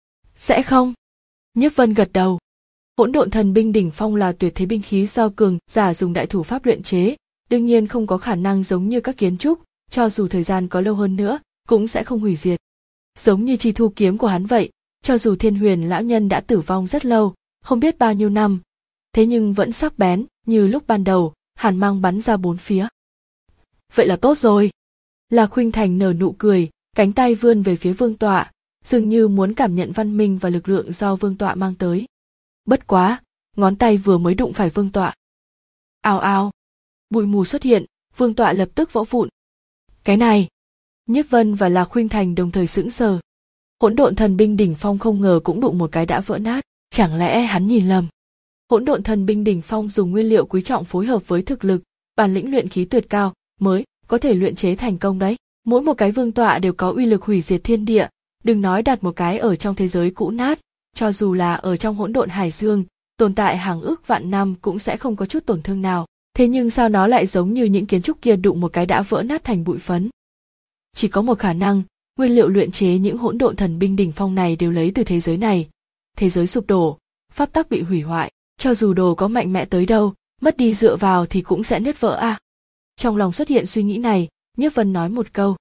Sẽ không? Nhiếp Vân gật đầu. Hỗn độn thần binh đỉnh phong là tuyệt thế binh khí do cường giả dùng đại thủ pháp luyện chế, đương nhiên không có khả năng giống như các kiến trúc, cho dù thời gian có lâu hơn nữa, cũng sẽ không hủy diệt. Giống như chi thu kiếm của hắn vậy, cho dù Thiên Huyền lão nhân đã tử vong rất lâu, không biết bao nhiêu năm, thế nhưng vẫn sắc bén, như lúc ban đầu, hàn mang bắn ra bốn phía. Vậy là tốt rồi. Là Khuynh Thành nở nụ cười, cánh tay vươn về phía vương tọa, dường như muốn cảm nhận văn minh và lực lượng do vương tọa mang tới. Bất quá, ngón tay vừa mới đụng phải vương tọa. Ào ào, bụi mù xuất hiện, vương tọa lập tức vỡ vụn. Cái này, Nhiếp Vân và Lạc Khuynh Thành đồng thời sững sờ. Hỗn độn thần binh đỉnh phong không ngờ cũng đụng một cái đã vỡ nát, chẳng lẽ hắn nhìn lầm? Hỗn độn thần binh đỉnh phong dùng nguyên liệu quý trọng phối hợp với thực lực, bản lĩnh luyện khí tuyệt cao mới có thể luyện chế thành công đấy. Mỗi một cái vương tọa đều có uy lực hủy diệt thiên địa, đừng nói đặt một cái ở trong thế giới cũ nát, cho dù là ở trong hỗn độn hải dương, tồn tại hàng ước vạn năm cũng sẽ không có chút tổn thương nào. Thế nhưng sao nó lại giống như những kiến trúc kia đụng một cái đã vỡ nát thành bụi phấn? Chỉ có một khả năng, nguyên liệu luyện chế những hỗn độn thần binh đỉnh phong này đều lấy từ thế giới này. Thế giới sụp đổ, pháp tắc bị hủy hoại, cho dù đồ có mạnh mẽ tới đâu, mất đi dựa vào thì cũng sẽ nứt vỡ à. Trong lòng xuất hiện suy nghĩ này, Nhiếp Vân nói một câu.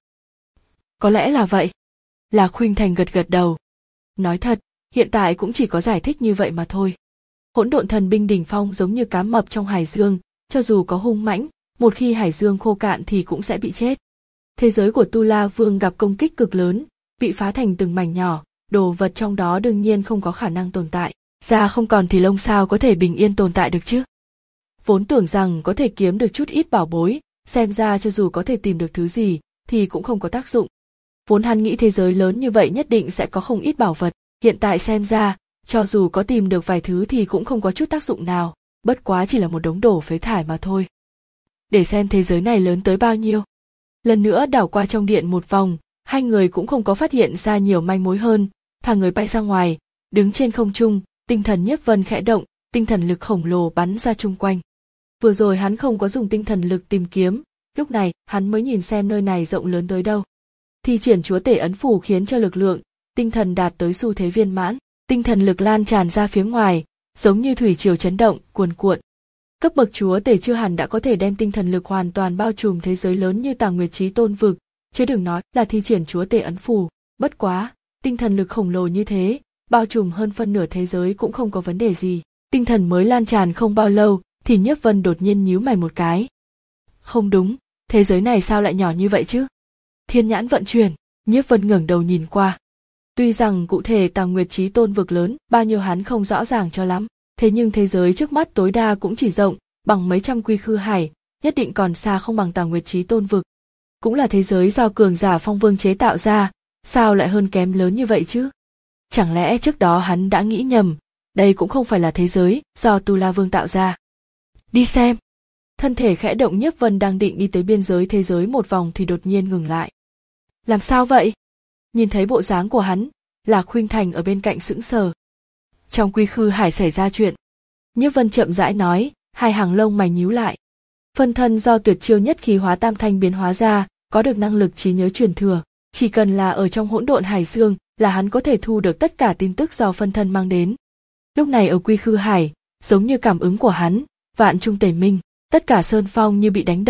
Có lẽ là vậy. Lạc Khuynh Thành gật gật đầu. Nói thật, hiện tại cũng chỉ có giải thích như vậy mà thôi. Hỗn độn thần binh đỉnh phong giống như cá mập trong hải dương, cho dù có hung mãnh, một khi hải dương khô cạn thì cũng sẽ bị chết. Thế giới của Tu La Vương gặp công kích cực lớn, bị phá thành từng mảnh nhỏ, đồ vật trong đó đương nhiên không có khả năng tồn tại. Da không còn thì lông sao có thể bình yên tồn tại được chứ? Vốn tưởng rằng có thể kiếm được chút ít bảo bối, xem ra cho dù có thể tìm được thứ gì, thì cũng không có tác dụng. Vốn hắn nghĩ thế giới lớn như vậy nhất định sẽ có không ít bảo vật, hiện tại xem ra, cho dù có tìm được vài thứ thì cũng không có chút tác dụng nào, bất quá chỉ là một đống đổ phế thải mà thôi. Để xem thế giới này lớn tới bao nhiêu. Lần nữa đảo qua trong điện một vòng, hai người cũng không có phát hiện ra nhiều manh mối hơn, thả người bay ra ngoài, đứng trên không trung, tinh thần Nhiếp Vân khẽ động, tinh thần lực khổng lồ bắn ra chung quanh. Vừa rồi hắn không có dùng tinh thần lực tìm kiếm, lúc này hắn mới nhìn xem nơi này rộng lớn tới đâu. Thi triển chúa tể ấn phù khiến cho lực lượng, tinh thần đạt tới xu thế viên mãn, tinh thần lực lan tràn ra phía ngoài, giống như thủy triều chấn động, cuồn cuộn. Cấp bậc chúa tể chưa hẳn đã có thể đem tinh thần lực hoàn toàn bao trùm thế giới lớn như Tào Nguyệt Chí Tôn vực, chứ đừng nói là thi triển chúa tể ấn phù. Bất quá, tinh thần lực khổng lồ như thế, bao trùm hơn phân nửa thế giới cũng không có vấn đề gì. Tinh thần mới lan tràn không bao lâu, thì Nhiếp Vân đột nhiên nhíu mày một cái. Không đúng, thế giới này sao lại nhỏ như vậy chứ? Thiên nhãn vận chuyển, Nhiếp Vân ngẩng đầu nhìn qua. Tuy rằng cụ thể Tào Nguyệt Chí Tôn vực lớn bao nhiêu hắn không rõ ràng cho lắm, thế nhưng thế giới trước mắt tối đa cũng chỉ rộng bằng mấy trăm quy khư hải, nhất định còn xa không bằng Tào Nguyệt Chí Tôn vực. Cũng là thế giới do cường giả phong vương chế tạo ra, sao lại hơn kém lớn như vậy chứ? Chẳng lẽ trước đó hắn đã nghĩ nhầm, đây cũng không phải là thế giới do Tu La Vương tạo ra. Đi xem. Thân thể khẽ động, Nhiếp Vân đang định đi tới biên giới thế giới một vòng thì đột nhiên ngừng lại. Làm sao vậy? Nhìn thấy bộ dáng của hắn, Lạc Khuynh Thành ở bên cạnh sững sờ. Trong quy khư hải xảy ra chuyện. Nhiếp Vân chậm rãi nói, hai hàng lông mày nhíu lại. Phân thân do tuyệt chiêu nhất khí hóa tam thanh biến hóa ra, có được năng lực trí nhớ truyền thừa, chỉ cần là ở trong hỗn độn hải dương là hắn có thể thu được tất cả tin tức do phân thân mang đến. Lúc này ở quy khư hải, giống như cảm ứng của hắn, vạn trung tề minh, tất cả sơn phong như bị đánh động,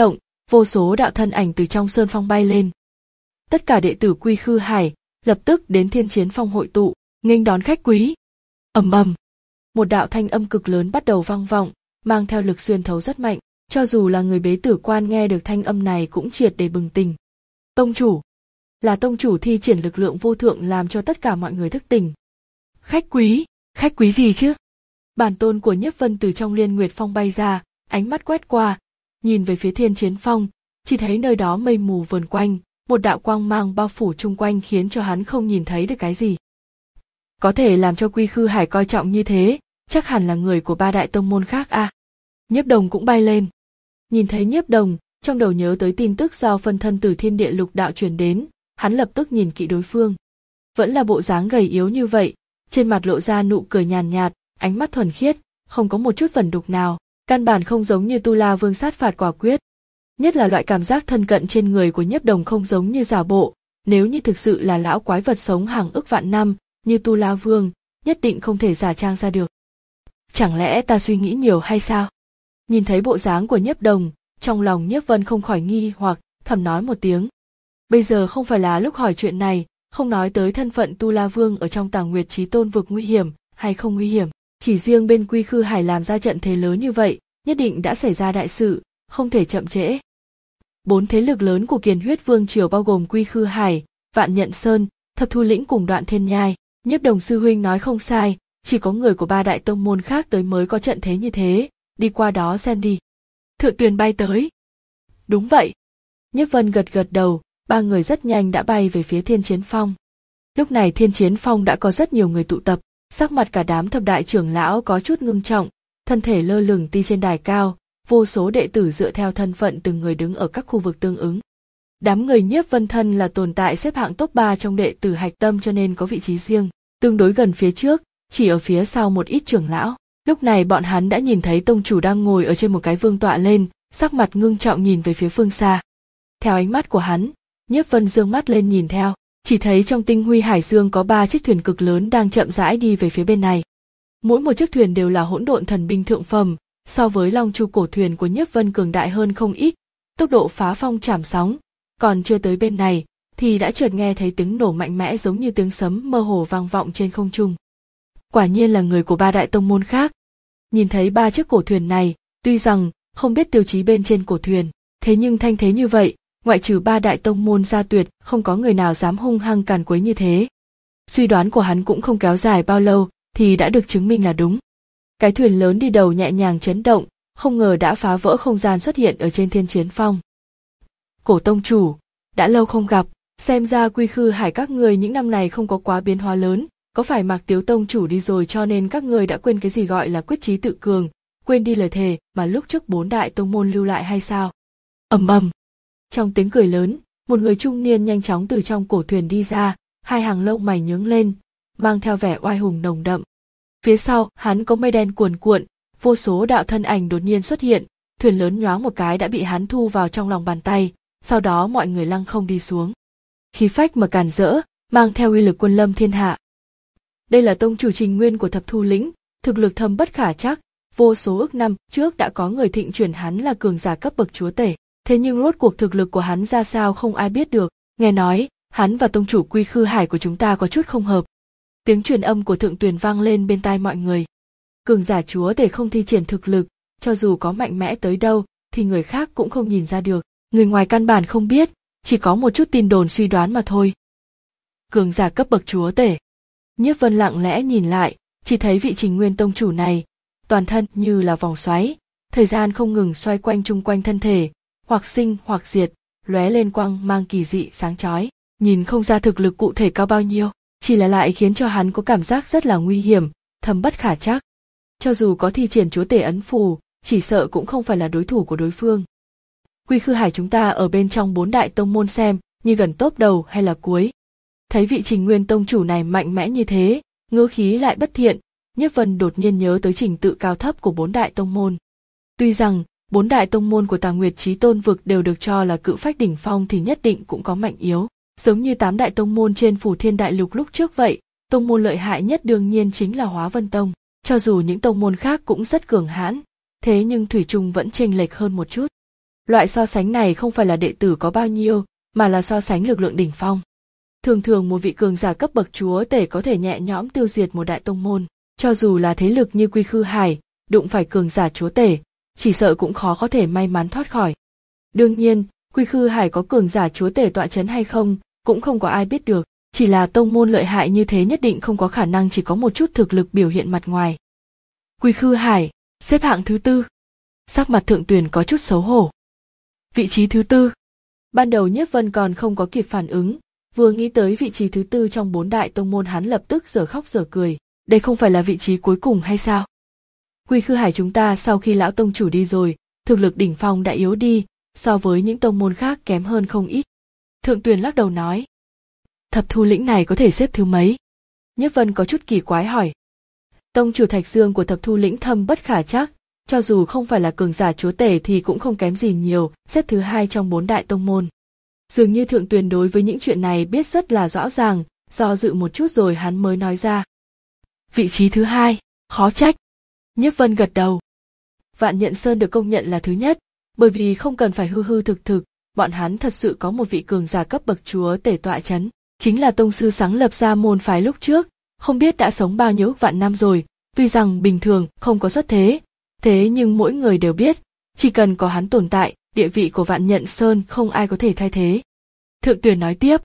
vô số đạo thân ảnh từ trong sơn phong bay lên. Tất cả đệ tử Quy Khư Hải lập tức đến Thiên Chiến Phong hội tụ, nghênh đón khách quý. Ầm ầm, một đạo thanh âm cực lớn bắt đầu vang vọng, mang theo lực xuyên thấu rất mạnh, cho dù là người bế tử quan nghe được thanh âm này cũng triệt để bừng tỉnh. Tông chủ, là tông chủ thi triển lực lượng vô thượng làm cho tất cả mọi người thức tỉnh. Khách quý, khách quý gì chứ? Bản tôn của Nhiếp Vân từ trong Liên Nguyệt Phong bay ra, ánh mắt quét qua, nhìn về phía Thiên Chiến Phong, chỉ thấy nơi đó mây mù vờn quanh, một đạo quang mang bao phủ chung quanh khiến cho hắn không nhìn thấy được cái gì. Có thể làm cho Quy Khư Hải coi trọng như thế, chắc hẳn là người của ba đại tông môn khác à. Nhiếp Đồng cũng bay lên. Nhìn thấy Nhiếp Đồng, trong đầu nhớ tới tin tức do phân thân từ Thiên Địa Lục Đạo truyền đến, hắn lập tức nhìn kỹ đối phương. Vẫn là bộ dáng gầy yếu như vậy, trên mặt lộ ra nụ cười nhàn nhạt, ánh mắt thuần khiết, không có một chút vẩn đục nào, căn bản không giống như Tu La Vương sát phạt quả quyết. Nhất là loại cảm giác thân cận trên người của Nhiếp Đồng không giống như giả bộ, nếu như thực sự là lão quái vật sống hàng ức vạn năm, như Tu La Vương, nhất định không thể giả trang ra được. Chẳng lẽ ta suy nghĩ nhiều hay sao? Nhìn thấy bộ dáng của Nhiếp Đồng, trong lòng Nhiếp Vân không khỏi nghi hoặc, thầm nói một tiếng. Bây giờ không phải là lúc hỏi chuyện này, không nói tới thân phận Tu La Vương ở trong Tàng Nguyệt Chí Tôn vực nguy hiểm hay không nguy hiểm, chỉ riêng bên Quy Khư Hải làm ra trận thế lớn như vậy, nhất định đã xảy ra đại sự, không thể chậm trễ. Bốn thế lực lớn của Kiền Huyết Vương triều bao gồm Quy Khư Hải, Vạn Nhận Sơn, Thập Thu Lĩnh cùng Đoạn Thiên Nhai, Nhiếp Đồng sư huynh nói không sai, chỉ có người của ba đại tông môn khác tới mới có trận thế như thế, đi qua đó xem đi. Thượng Tuyền bay tới. Đúng vậy. Nhiếp Vân gật gật đầu, ba người rất nhanh đã bay về phía Thiên Chiến Phong. Lúc này Thiên Chiến Phong đã có rất nhiều người tụ tập, sắc mặt cả đám thập đại trưởng lão có chút ngưng trọng, thân thể lơ lửng ti trên đài cao, vô số đệ tử dựa theo thân phận từng người đứng ở các khu vực tương ứng. Đám người Nhiếp Vân thân là tồn tại xếp hạng top ba trong đệ tử hạch tâm cho nên có vị trí riêng, tương đối gần phía trước, chỉ ở phía sau một ít trưởng lão. Lúc này bọn hắn đã nhìn thấy tông chủ đang ngồi ở trên một cái vương tọa lên, sắc mặt ngưng trọng nhìn về phía phương xa. Theo ánh mắt của hắn, Nhiếp Vân dương mắt lên nhìn theo, chỉ thấy trong tinh huy hải dương có ba chiếc thuyền cực lớn đang chậm rãi đi về phía bên này. Mỗi một chiếc thuyền đều là hỗn độn thần binh thượng phẩm, so với Long Chu cổ thuyền của Nhiếp Vân cường đại hơn không ít, tốc độ phá phong trảm sóng, còn chưa tới bên này thì đã chợt nghe thấy tiếng nổ mạnh mẽ giống như tiếng sấm mơ hồ vang vọng trên không trung. Quả nhiên là người của ba đại tông môn khác. Nhìn thấy ba chiếc cổ thuyền này, tuy rằng không biết tiêu chí bên trên cổ thuyền, thế nhưng thanh thế như vậy, ngoại trừ ba đại tông môn ra tuyệt, không có người nào dám hung hăng càn quấy như thế. Suy đoán của hắn cũng không kéo dài bao lâu, thì đã được chứng minh là đúng. Cái thuyền lớn đi đầu nhẹ nhàng chấn động, không ngờ đã phá vỡ không gian xuất hiện ở trên Thiên Chiến Phong. Cổ tông chủ, đã lâu không gặp, xem ra Quy Khư Hải các người những năm này không có quá biến hóa lớn, có phải Mạc Tiếu tông chủ đi rồi cho nên các người đã quên cái gì gọi là quyết chí tự cường, quên đi lời thề mà lúc trước bốn đại tông môn lưu lại hay sao? Ầm ầm. Trong tiếng cười lớn, một người trung niên nhanh chóng từ trong cổ thuyền đi ra, hai hàng lông mày nhướng lên, mang theo vẻ oai hùng nồng đậm. Phía sau, hắn có mây đen cuồn cuộn, vô số đạo thân ảnh đột nhiên xuất hiện, thuyền lớn nhoáng một cái đã bị hắn thu vào trong lòng bàn tay, sau đó mọi người lăng không đi xuống. Khí phách mà càn rỡ, mang theo uy lực quân lâm thiên hạ. Đây là tông chủ Trình Nguyên của Thập Thu Lĩnh, thực lực thâm bất khả trắc, vô số ức năm trước đã có người thịnh truyền hắn là cường giả cấp bậc chúa tể, thế nhưng rốt cuộc thực lực của hắn ra sao không ai biết được, nghe nói, hắn và tông chủ Quy Khư Hải của chúng ta có chút không hợp. Tiếng truyền âm của Thượng Tuyền vang lên bên tai mọi người. Cường giả chúa tể không thi triển thực lực, cho dù có mạnh mẽ tới đâu, thì người khác cũng không nhìn ra được, người ngoài căn bản không biết, chỉ có một chút tin đồn suy đoán mà thôi. Cường giả cấp bậc chúa tể. Nhiếp Vân lặng lẽ nhìn lại, chỉ thấy vị Trình Nguyên tông chủ này, toàn thân như là vòng xoáy, thời gian không ngừng xoay quanh chung quanh thân thể, hoặc sinh hoặc diệt, lóe lên quang mang kỳ dị sáng chói, nhìn không ra thực lực cụ thể cao bao nhiêu, chỉ là lại khiến cho hắn có cảm giác rất là nguy hiểm, thâm bất khả trắc. Cho dù có thi triển chúa tể ấn phù, chỉ sợ cũng không phải là đối thủ của đối phương. Quy Khư Hải chúng ta ở bên trong bốn đại tông môn xem, như gần top đầu hay là cuối. Thấy vị Trình Nguyên tông chủ này mạnh mẽ như thế, ngữ khí lại bất thiện, Nhiếp Vân đột nhiên nhớ tới trình tự cao thấp của bốn đại tông môn. Tuy rằng, bốn đại tông môn của Tàng Nguyệt Chí Tôn vực đều được cho là cự phách đỉnh phong thì nhất định cũng có mạnh yếu, giống như tám đại tông môn trên Phủ Thiên Đại Lục lúc trước vậy, tông môn lợi hại nhất đương nhiên chính là Hóa Vân Tông, cho dù những tông môn khác cũng rất cường hãn, thế nhưng thủy chung vẫn chênh lệch hơn một chút. Loại so sánh này không phải là đệ tử có bao nhiêu, mà là so sánh lực lượng đỉnh phong. Thường thường một vị cường giả cấp bậc chúa tể có thể nhẹ nhõm tiêu diệt một đại tông môn, cho dù là thế lực như Quy Khư Hải, đụng phải cường giả chúa tể, chỉ sợ cũng khó có thể may mắn thoát khỏi. Đương nhiên, Quy Khư Hải có cường giả chúa tể tọa chấn hay không, cũng không có ai biết được, chỉ là tông môn lợi hại như thế nhất định không có khả năng chỉ có một chút thực lực biểu hiện mặt ngoài. Quy Khư Hải, xếp hạng thứ tư. Sắc mặt Thượng Tuyền có chút xấu hổ. Vị trí thứ tư. Ban đầu Nhiếp Vân còn không có kịp phản ứng, vừa nghĩ tới vị trí thứ tư trong bốn đại tông môn hắn lập tức dở khóc dở cười, đây không phải là vị trí cuối cùng hay sao? Quy Khư Hải chúng ta sau khi lão tông chủ đi rồi, thực lực đỉnh phong đã yếu đi, so với những tông môn khác kém hơn không ít. Thượng Tuyền lắc đầu nói. Thập Thu Lĩnh này có thể xếp thứ mấy? Nhiếp Vân có chút kỳ quái hỏi. Tông chủ Thạch Dương của Thập Thu Lĩnh thâm bất khả trắc, cho dù không phải là cường giả chúa tể thì cũng không kém gì nhiều, xếp thứ hai trong bốn đại tông môn. Dường như Thượng Tuyền đối với những chuyện này biết rất là rõ ràng, do dự một chút rồi hắn mới nói ra. Vị trí thứ hai, khó trách. Nhiếp Vân gật đầu. Vạn Nhận Sơn được công nhận là thứ nhất, bởi vì không cần phải hư hư thực thực, bọn hắn thật sự có một vị cường giả cấp bậc chúa tể tọa chấn, chính là tông sư sáng lập ra môn phái lúc trước, không biết đã sống bao nhiêu vạn năm rồi, tuy rằng bình thường không có xuất thế, thế nhưng mỗi người đều biết, chỉ cần có hắn tồn tại, địa vị của Vạn Nhận Sơn không ai có thể thay thế. Thượng Tuyền nói tiếp.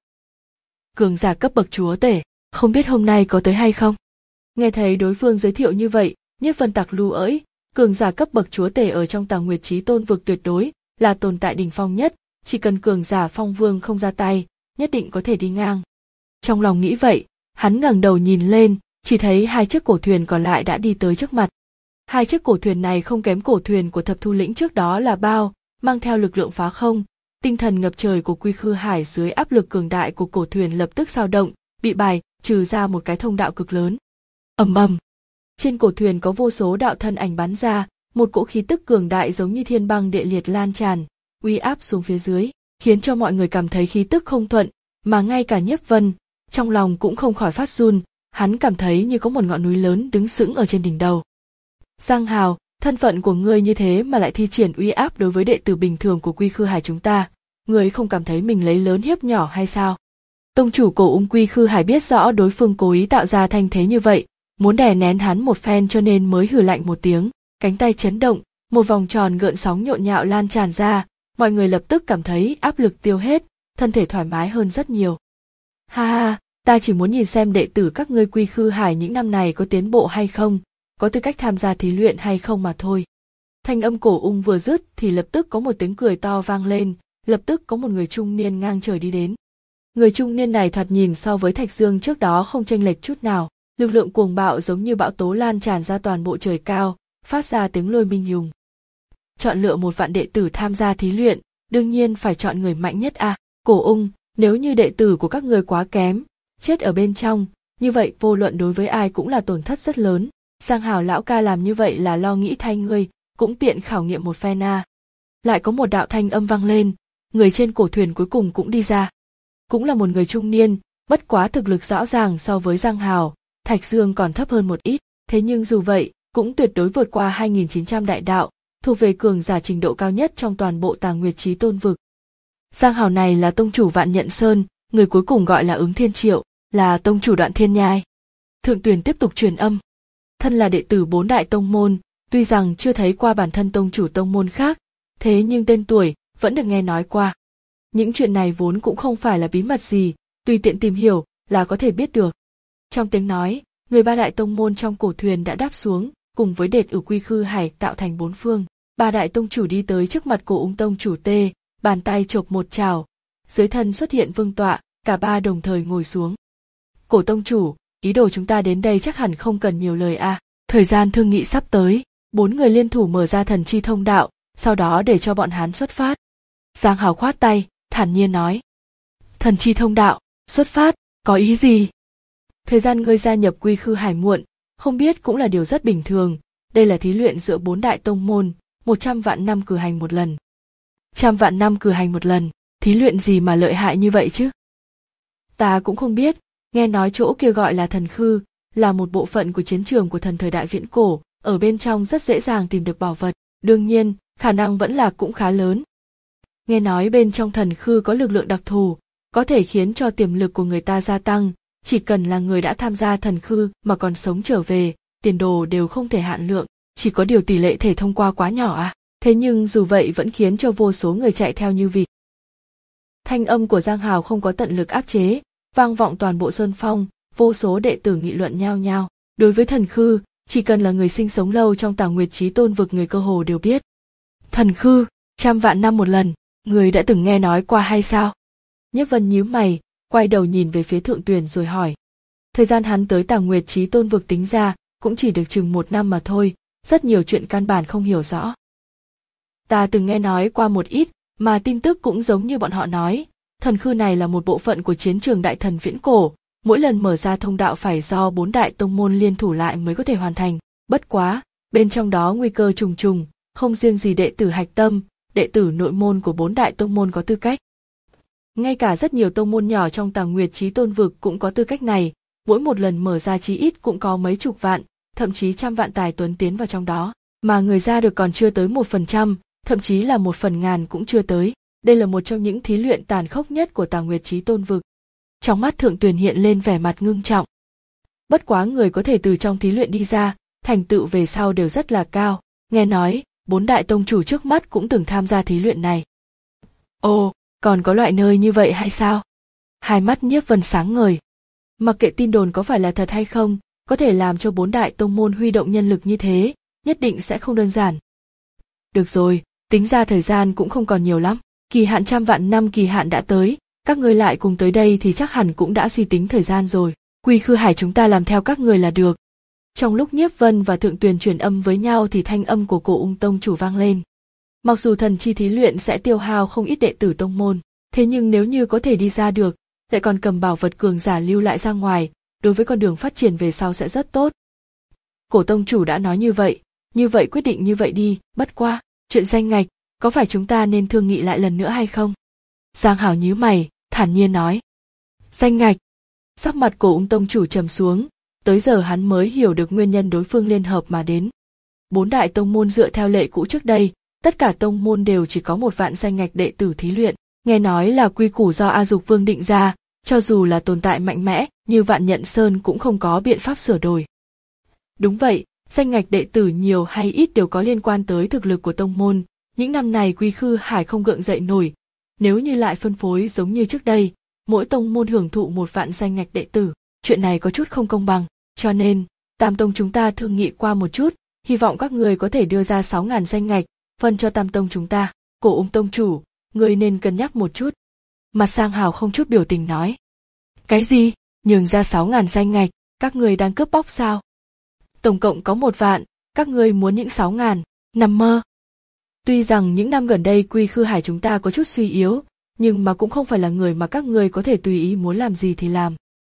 Cường giả cấp bậc chúa tể, không biết hôm nay có tới hay không? Nghe thấy đối phương giới thiệu như vậy, Nhiếp Vân tặc lưu ỡi, cường giả cấp bậc chúa tể ở trong Tàng Nguyệt Chí Tôn vực tuyệt đối là tồn tại đỉnh phong nhất, chỉ cần cường giả phong vương không ra tay, nhất định có thể đi ngang. Trong lòng nghĩ vậy, hắn ngẩng đầu nhìn lên, chỉ thấy hai chiếc cổ thuyền còn lại đã đi tới trước mặt. Hai chiếc cổ thuyền này không kém cổ thuyền của Thập Thu Lĩnh trước đó là bao, mang theo lực lượng phá không, tinh thần ngập trời của Quy Khư Hải dưới áp lực cường đại của cổ thuyền lập tức dao động, bị bài trừ ra một cái thông đạo cực lớn. Ầm ầm. Trên cổ thuyền có vô số đạo thân ảnh bắn ra, một cỗ khí tức cường đại giống như thiên băng địa liệt lan tràn, uy áp xuống phía dưới, khiến cho mọi người cảm thấy khí tức không thuận, mà ngay cả Nhiếp Vân, trong lòng cũng không khỏi phát run, hắn cảm thấy như có một ngọn núi lớn đứng sững ở trên đỉnh đầu. Giang Hào, thân phận của ngươi như thế mà lại thi triển uy áp đối với đệ tử bình thường của Quy Khư Hải chúng ta, ngươi không cảm thấy mình lấy lớn hiếp nhỏ hay sao? Tông chủ Cổ Ung Quy Khư Hải biết rõ đối phương cố ý tạo ra thanh thế như vậy, muốn đè nén hắn một phen cho nên mới hừ lạnh một tiếng, cánh tay chấn động, một vòng tròn gợn sóng nhộn nhạo lan tràn ra, mọi người lập tức cảm thấy áp lực tiêu hết, thân thể thoải mái hơn rất nhiều. Ha ha, ta chỉ muốn nhìn xem đệ tử các ngươi Quy Khư Hải những năm này có tiến bộ hay không, có tư cách tham gia thí luyện hay không mà thôi. Thanh âm Cổ Ung vừa dứt thì lập tức có một tiếng cười to vang lên, lập tức có một người trung niên ngang trời đi đến. Người trung niên này thoạt nhìn so với Thạch Dương trước đó không chênh lệch chút nào, lực lượng cuồng bạo giống như bão tố lan tràn ra toàn bộ trời cao, phát ra tiếng lôi minh hùng. Chọn lựa một vạn đệ tử tham gia thí luyện, đương nhiên phải chọn người mạnh nhất à, Cổ Ung, nếu như đệ tử của các người quá kém, chết ở bên trong, như vậy vô luận đối với ai cũng là tổn thất rất lớn. Giang Hào lão ca làm như vậy là lo nghĩ thay ngươi, cũng tiện khảo nghiệm một phen à. Lại có một đạo thanh âm vang lên, người trên cổ thuyền cuối cùng cũng đi ra. Cũng là một người trung niên, bất quá thực lực rõ ràng so với Giang Hào, Thạch Dương còn thấp hơn một ít, thế nhưng dù vậy, cũng tuyệt đối vượt qua hai nghìn chín trăm đại đạo, thuộc về cường giả trình độ cao nhất trong toàn bộ Tàng Nguyệt Chí Tôn vực. Giang Hào này là tông chủ Vạn Nhận Sơn, người cuối cùng gọi là Ứng Thiên Triệu, là tông chủ Đoạn Thiên Nhai. Thượng Tuyền tiếp tục truyền âm. Thân là đệ tử bốn đại tông môn, tuy rằng chưa thấy qua bản thân tông chủ tông môn khác, thế nhưng tên tuổi vẫn được nghe nói qua. Những chuyện này vốn cũng không phải là bí mật gì, tùy tiện tìm hiểu là có thể biết được. Trong tiếng nói, người ba đại tông môn trong cổ thuyền đã đáp xuống, cùng với đệt ở Quy Khư Hải tạo thành bốn phương. Ba đại tông chủ đi tới trước mặt Cổ Ung tông chủ tê, bàn tay chộp một chảo, dưới thân xuất hiện vương tọa, cả ba đồng thời ngồi xuống. Cổ tông chủ, ý đồ chúng ta đến đây chắc hẳn không cần nhiều lời à, thời gian thương nghị sắp tới, bốn người liên thủ mở ra thần chi thông đạo, sau đó để cho bọn hắn xuất phát. Giang Hào khoát tay, thản nhiên nói. Thần chi thông đạo, xuất phát, có ý gì? Thời gian ngươi gia nhập Quy Khư Hải muộn, không biết cũng là điều rất bình thường, đây là thí luyện giữa bốn đại tông môn, một trăm vạn năm cử hành một lần. Trăm vạn năm cử hành một lần, thí luyện gì mà lợi hại như vậy chứ? Ta cũng không biết, nghe nói chỗ kia gọi là thần khư, là một bộ phận của chiến trường của thần thời đại viễn cổ, ở bên trong rất dễ dàng tìm được bảo vật, đương nhiên, khả năng vẫn là cũng khá lớn. nghe nói bên trong thần khư có lực lượng đặc thù, có thể khiến cho tiềm lực của người ta gia tăng, chỉ cần là người đã tham gia thần khư mà còn sống trở về, tiền đồ đều không thể hạn lượng, chỉ có điều tỷ lệ thể thông qua quá nhỏ à, thế nhưng dù vậy vẫn khiến cho vô số người chạy theo như vịt. Thanh âm của Giang Hào không có tận lực áp chế, vang vọng toàn bộ Sơn Phong, vô số đệ tử nghị luận nhao nhao. Đối với thần khư, chỉ cần là người sinh sống lâu trong Tà Nguyệt Chí Tôn vực người cơ hồ đều biết. Thần khư, trăm vạn năm một lần, người đã từng nghe nói qua hay sao? Nhiếp Vân nhíu mày, quay đầu nhìn về phía Thượng Tuyền rồi hỏi. Thời gian hắn tới Tà Nguyệt Chí Tôn vực tính ra, cũng chỉ được chừng một năm mà thôi, rất nhiều chuyện căn bản không hiểu rõ. Ta từng nghe nói qua một ít, mà tin tức cũng giống như bọn họ nói, thần khư này là một bộ phận của chiến trường đại thần viễn cổ, mỗi lần mở ra thông đạo phải do bốn đại tông môn liên thủ lại mới có thể hoàn thành, bất quá, bên trong đó nguy cơ trùng trùng, không riêng gì đệ tử hạch tâm, đệ tử nội môn của bốn đại tông môn có tư cách. Ngay cả rất nhiều tông môn nhỏ trong Tà Nguyệt Chí Tôn vực cũng có tư cách này, mỗi một lần mở ra chí ít cũng có mấy chục vạn, thậm chí trăm vạn tài tuấn tiến vào trong đó, mà người ra được còn chưa tới một phần trăm, thậm chí là một phần ngàn cũng chưa tới. Đây là một trong những thí luyện tàn khốc nhất của Tà Nguyệt Chí Tôn vực. Trong mắt Thượng Tuyền hiện lên vẻ mặt ngưng trọng. Bất quá người có thể từ trong thí luyện đi ra, thành tựu về sau đều rất là cao. Nghe nói, bốn đại tông chủ trước mắt cũng từng tham gia thí luyện này. Ồ, còn có loại nơi như vậy hay sao? Hai mắt Nhiếp Vân sáng ngời. Mặc kệ tin đồn có phải là thật hay không, có thể làm cho bốn đại tông môn huy động nhân lực như thế, nhất định sẽ không đơn giản. Được rồi, tính ra thời gian cũng không còn nhiều lắm. Kỳ hạn trăm vạn năm kỳ hạn đã tới, các ngươi lại cùng tới đây thì chắc hẳn cũng đã suy tính thời gian rồi. Quy Khư Hải chúng ta làm theo các người là được. Trong lúc Nhiếp Vân và Thượng Tuyền truyền âm với nhau thì thanh âm của Cổ Ung tông chủ vang lên. Mặc dù thần chi thí luyện sẽ tiêu hao không ít đệ tử tông môn, thế nhưng nếu như có thể đi ra được, lại còn cầm bảo vật cường giả lưu lại ra ngoài, đối với con đường phát triển về sau sẽ rất tốt. Cổ tông chủ đã nói như vậy, như vậy quyết định như vậy đi, bất qua, chuyện danh ngạch, có phải chúng ta nên thương nghị lại lần nữa hay không? Giang Hảo nhíu mày, thản nhiên nói. Danh ngạch. Sắc mặt Cổ Ung tông chủ trầm xuống, tới giờ hắn mới hiểu được nguyên nhân đối phương liên hợp mà đến. Bốn đại tông môn dựa theo lệ cũ trước đây, tất cả tông môn đều chỉ có một vạn danh ngạch đệ tử thí luyện, nghe nói là quy củ do A Dục Vương định ra, cho dù là tồn tại mạnh mẽ như Vạn Nhận Sơn cũng không có biện pháp sửa đổi. Đúng vậy, danh ngạch đệ tử nhiều hay ít đều có liên quan tới thực lực của tông môn. Những năm này Quy Khư Hải không gượng dậy nổi, nếu như lại phân phối giống như trước đây, mỗi tông môn hưởng thụ một vạn danh ngạch đệ tử, chuyện này có chút không công bằng, cho nên, Tam Tông chúng ta thương nghị qua một chút, hy vọng các người có thể đưa ra sáu ngàn danh ngạch, phân cho Tam Tông chúng ta. Cổ Ung tông chủ, người nên cân nhắc một chút. Mặt Sang Hào không chút biểu tình nói. Cái gì, nhường ra sáu ngàn danh ngạch, các người đang cướp bóc sao? Tổng cộng có một vạn, các người muốn những sáu ngàn, nằm mơ. Tuy rằng những năm gần đây Quy Khư Hải chúng ta có chút suy yếu, nhưng mà cũng không phải là người mà các người có thể tùy ý muốn làm gì thì làm.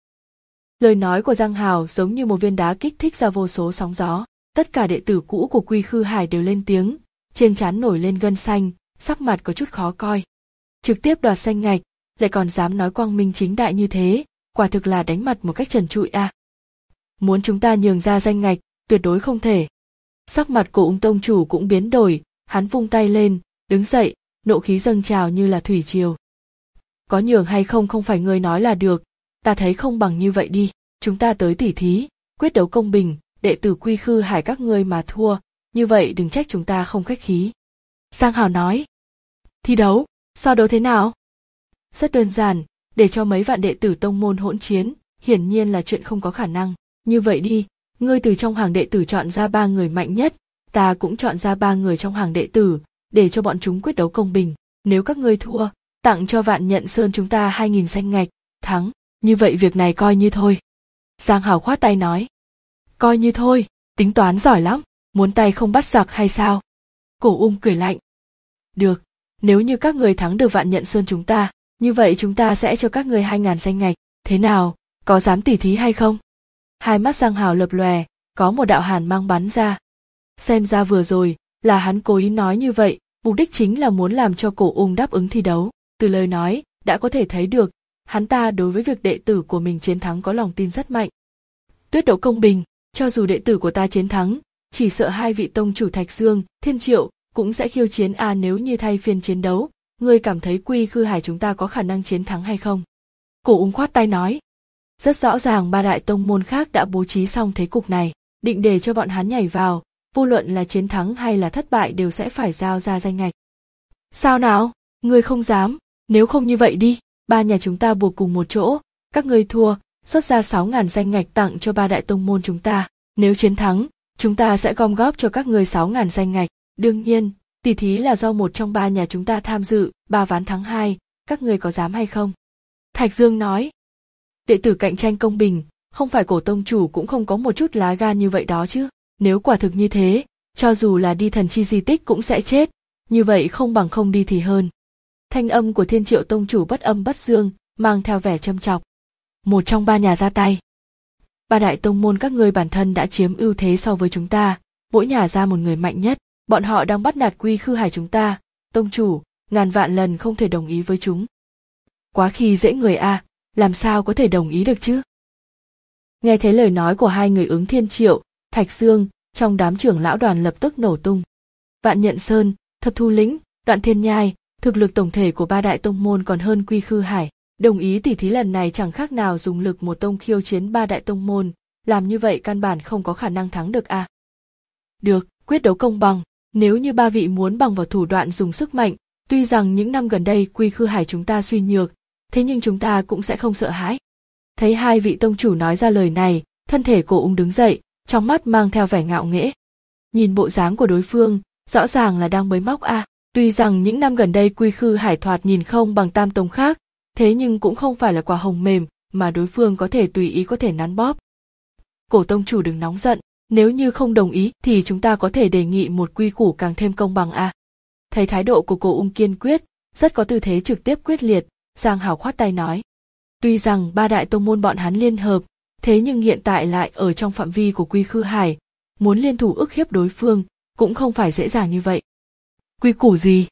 Lời nói của Giang Hào giống như một viên đá kích thích ra vô số sóng gió, tất cả đệ tử cũ của Quy Khư Hải đều lên tiếng, trên trán nổi lên gân xanh, sắc mặt có chút khó coi. Trực tiếp đoạt danh ngạch, lại còn dám nói quang minh chính đại như thế, quả thực là đánh mặt một cách trần trụi à. Muốn chúng ta nhường ra danh ngạch, tuyệt đối không thể. Sắc mặt của Ung tông chủ cũng biến đổi, hắn vung tay lên, đứng dậy, nộ khí dâng trào như là thủy triều. Có nhường hay không không phải ngươi nói là được, ta thấy không bằng như vậy đi, chúng ta tới tỉ thí, quyết đấu công bình, đệ tử Quy Khư Hải các ngươi mà thua, như vậy đừng trách chúng ta không khách khí. Giang Hào nói. Thi đấu, so đấu thế nào? Rất đơn giản, để cho mấy vạn đệ tử tông môn hỗn chiến, hiển nhiên là chuyện không có khả năng. Như vậy đi, ngươi từ trong hàng đệ tử chọn ra ba người mạnh nhất, ta cũng chọn ra ba người trong hàng đệ tử, để cho bọn chúng quyết đấu công bình. Nếu các ngươi thua, tặng cho Vạn Nhận Sơn chúng ta hai nghìn danh ngạch, thắng, như vậy việc này coi như thôi. Giang Hào khoát tay nói. Coi như thôi, tính toán giỏi lắm, muốn tay không bắt giặc hay sao? Cổ Ung cười lạnh. Được, nếu như các người thắng được Vạn Nhận Sơn chúng ta, như vậy chúng ta sẽ cho các người hai ngàn danh ngạch, thế nào, có dám tỉ thí hay không? Hai mắt Giang Hào lập lòe, có một đạo hàn mang bắn ra. Xem ra vừa rồi, là hắn cố ý nói như vậy, mục đích chính là muốn làm cho Cổ Ung đáp ứng thi đấu. Từ lời nói, đã có thể thấy được, hắn ta đối với việc đệ tử của mình chiến thắng có lòng tin rất mạnh. Tuyết đấu công bình, cho dù đệ tử của ta chiến thắng, chỉ sợ hai vị tông chủ Thạch Dương, Thiên Triệu cũng sẽ khiêu chiến a à, nếu như thay phiên chiến đấu, ngươi cảm thấy Quy Khư Hải chúng ta có khả năng chiến thắng hay không? Cổ Ung khoát tay nói. Rất rõ ràng ba đại tông môn khác đã bố trí xong thế cục này, định để cho bọn hắn nhảy vào, vô luận là chiến thắng hay là thất bại đều sẽ phải giao ra danh ngạch. Sao nào, ngươi không dám, nếu không như vậy đi, ba nhà chúng ta buộc cùng một chỗ, các ngươi thua, xuất ra sáu ngàn danh ngạch tặng cho ba đại tông môn chúng ta, nếu chiến thắng, chúng ta sẽ gom góp cho các ngươi sáu ngàn danh ngạch, đương nhiên, tỷ thí là do một trong ba nhà chúng ta tham dự, ba ván thắng hai, các ngươi có dám hay không? Thạch Dương nói. Đệ tử cạnh tranh công bình, không phải Cổ tông chủ cũng không có một chút lá gan như vậy đó chứ, nếu quả thực như thế, cho dù là đi thần chi di tích cũng sẽ chết, như vậy không bằng không đi thì hơn. Thanh âm của Thiên Triệu tông chủ bất âm bất dương, mang theo vẻ châm chọc. Một trong ba nhà ra tay. Ba đại tông môn các ngươi bản thân đã chiếm ưu thế so với chúng ta, mỗi nhà ra một người mạnh nhất, bọn họ đang bắt nạt Quy Khư Hải chúng ta, tông chủ, ngàn vạn lần không thể đồng ý với chúng. Quá khi dễ người a, à, làm sao có thể đồng ý được chứ? Nghe thấy lời nói của hai người ứng Thiên Triệu, Thạch Dương, trong đám trưởng lão đoàn lập tức nổ tung. Vạn Nhận Sơn, Thập Thu Lĩnh, Đoạn Thiên Nhai, thực lực tổng thể của ba đại tông môn còn hơn Quy Khư Hải, đồng ý tỉ thí lần này chẳng khác nào dùng lực một tông khiêu chiến ba đại tông môn, làm như vậy căn bản không có khả năng thắng được a. À. Được, quyết đấu công bằng, nếu như ba vị muốn bằng vào thủ đoạn dùng sức mạnh, tuy rằng những năm gần đây Quy Khư Hải chúng ta suy nhược, thế nhưng chúng ta cũng sẽ không sợ hãi. Thấy hai vị tông chủ nói ra lời này, thân thể Cổ Ung đứng dậy, trong mắt mang theo vẻ ngạo nghễ. Nhìn bộ dáng của đối phương, rõ ràng là đang bới móc a. À. Tuy rằng những năm gần đây Quy Khư Hải thoạt nhìn không bằng tam tông khác, thế nhưng cũng không phải là quả hồng mềm mà đối phương có thể tùy ý có thể nắn bóp. Cổ tông chủ đừng nóng giận, nếu như không đồng ý thì chúng ta có thể đề nghị một quy củ càng thêm công bằng a. À. Thấy thái độ của Cổ Ung kiên quyết, rất có tư thế trực tiếp quyết liệt, Giang Hảo khoát tay nói. Tuy rằng ba đại tông môn bọn hắn liên hợp, thế nhưng hiện tại lại ở trong phạm vi của Quy Khư Hải, muốn liên thủ ức hiếp đối phương, cũng không phải dễ dàng như vậy. Quy củ gì?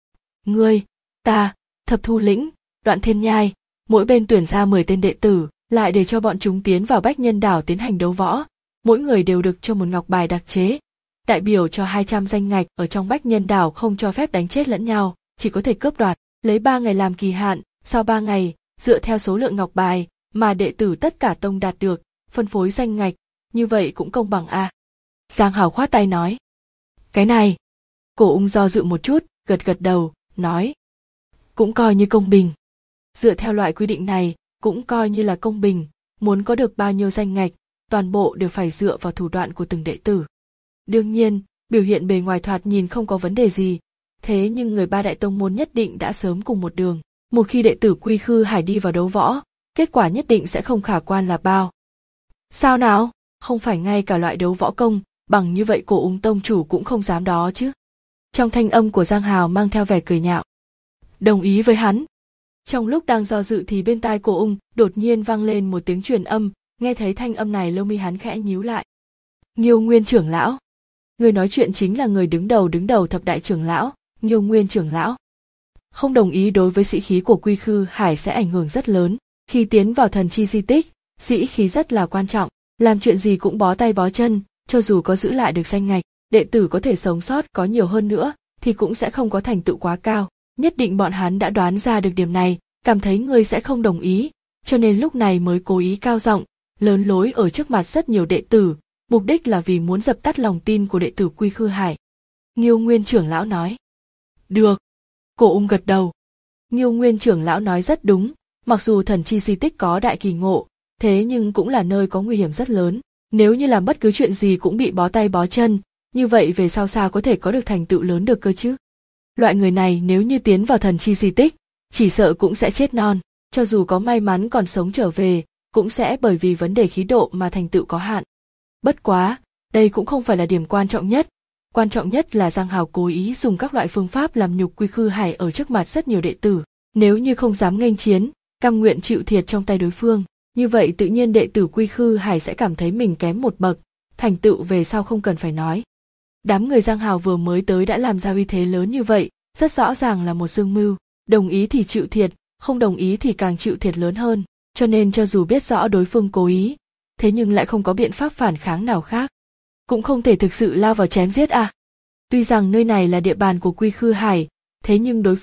Ngươi, ta, Thập Thu Lĩnh, Đoạn Thiên Nhai, mỗi bên tuyển ra mười tên đệ tử, lại để cho bọn chúng tiến vào Bách Nhân Đảo tiến hành đấu võ, mỗi người đều được cho một ngọc bài đặc chế, đại biểu cho hai trăm danh ngạch ở trong Bách Nhân Đảo không cho phép đánh chết lẫn nhau, chỉ có thể cướp đoạt, lấy ba ngày làm kỳ hạn, sau ba ngày, dựa theo số lượng ngọc bài mà đệ tử tất cả tông đạt được, phân phối danh ngạch, như vậy cũng công bằng a. À. Giang Hảo khoát tay nói. Cái này, Cổ Ung do dự một chút, gật gật đầu, nói. Cũng coi như công bình. Dựa theo loại quy định này, cũng coi như là công bình, muốn có được bao nhiêu danh ngạch, toàn bộ đều phải dựa vào thủ đoạn của từng đệ tử. Đương nhiên, biểu hiện bề ngoài thoạt nhìn không có vấn đề gì, thế nhưng người ba đại tông môn nhất định đã sớm cùng một đường. Một khi đệ tử Quy Khư Hải đi vào đấu võ, kết quả nhất định sẽ không khả quan là bao. Sao nào, không phải ngay cả loại đấu võ công, bằng như vậy Cổ Ung tông chủ cũng không dám đó chứ. Trong thanh âm của Giang Hào mang theo vẻ cười nhạo. Đồng ý với hắn. Trong lúc đang do dự thì bên tai Cổ Ung đột nhiên vang lên một tiếng truyền âm, nghe thấy thanh âm này lông mi hắn khẽ nhíu lại. Nghiêu Nguyên trưởng lão. Người nói chuyện chính là người đứng đầu đứng đầu thập đại trưởng lão, Nghiêu Nguyên trưởng lão. Không đồng ý đối với sĩ khí của Quy Khư Hải sẽ ảnh hưởng rất lớn, khi tiến vào thần chi di tích, sĩ khí rất là quan trọng, làm chuyện gì cũng bó tay bó chân, cho dù có giữ lại được danh ngạch, đệ tử có thể sống sót có nhiều hơn nữa, thì cũng sẽ không có thành tựu quá cao, nhất định bọn hắn đã đoán ra được điểm này, cảm thấy ngươi sẽ không đồng ý, cho nên lúc này mới cố ý cao giọng, lớn lối ở trước mặt rất nhiều đệ tử, mục đích là vì muốn dập tắt lòng tin của đệ tử Quy Khư Hải. Nghiêu Nguyên trưởng lão nói. Được. Cổ Ung gật đầu. Nghiêu Nguyên trưởng lão nói rất đúng, mặc dù thần chi di tích có đại kỳ ngộ, thế nhưng cũng là nơi có nguy hiểm rất lớn, nếu như làm bất cứ chuyện gì cũng bị bó tay bó chân, như vậy về sau sao có thể có được thành tựu lớn được cơ chứ? Loại người này nếu như tiến vào thần chi di tích, chỉ sợ cũng sẽ chết non, cho dù có may mắn còn sống trở về, cũng sẽ bởi vì vấn đề khí độ mà thành tựu có hạn. Bất quá, đây cũng không phải là điểm quan trọng nhất. Quan trọng nhất là Giang Hào cố ý dùng các loại phương pháp làm nhục Quy Khư Hải ở trước mặt rất nhiều đệ tử. Nếu như không dám nghênh chiến, cam nguyện chịu thiệt trong tay đối phương, như vậy tự nhiên đệ tử Quy Khư Hải sẽ cảm thấy mình kém một bậc, thành tựu về sau không cần phải nói. Đám người Giang Hào vừa mới tới đã làm ra uy thế lớn như vậy, rất rõ ràng là một dương mưu, đồng ý thì chịu thiệt, không đồng ý thì càng chịu thiệt lớn hơn, cho nên cho dù biết rõ đối phương cố ý, thế nhưng lại không có biện pháp phản kháng nào khác. Cũng không thể thực sự lao vào chém giết à. Tuy rằng nơi này là địa bàn của Quy Khư Hải, thế nhưng đối phương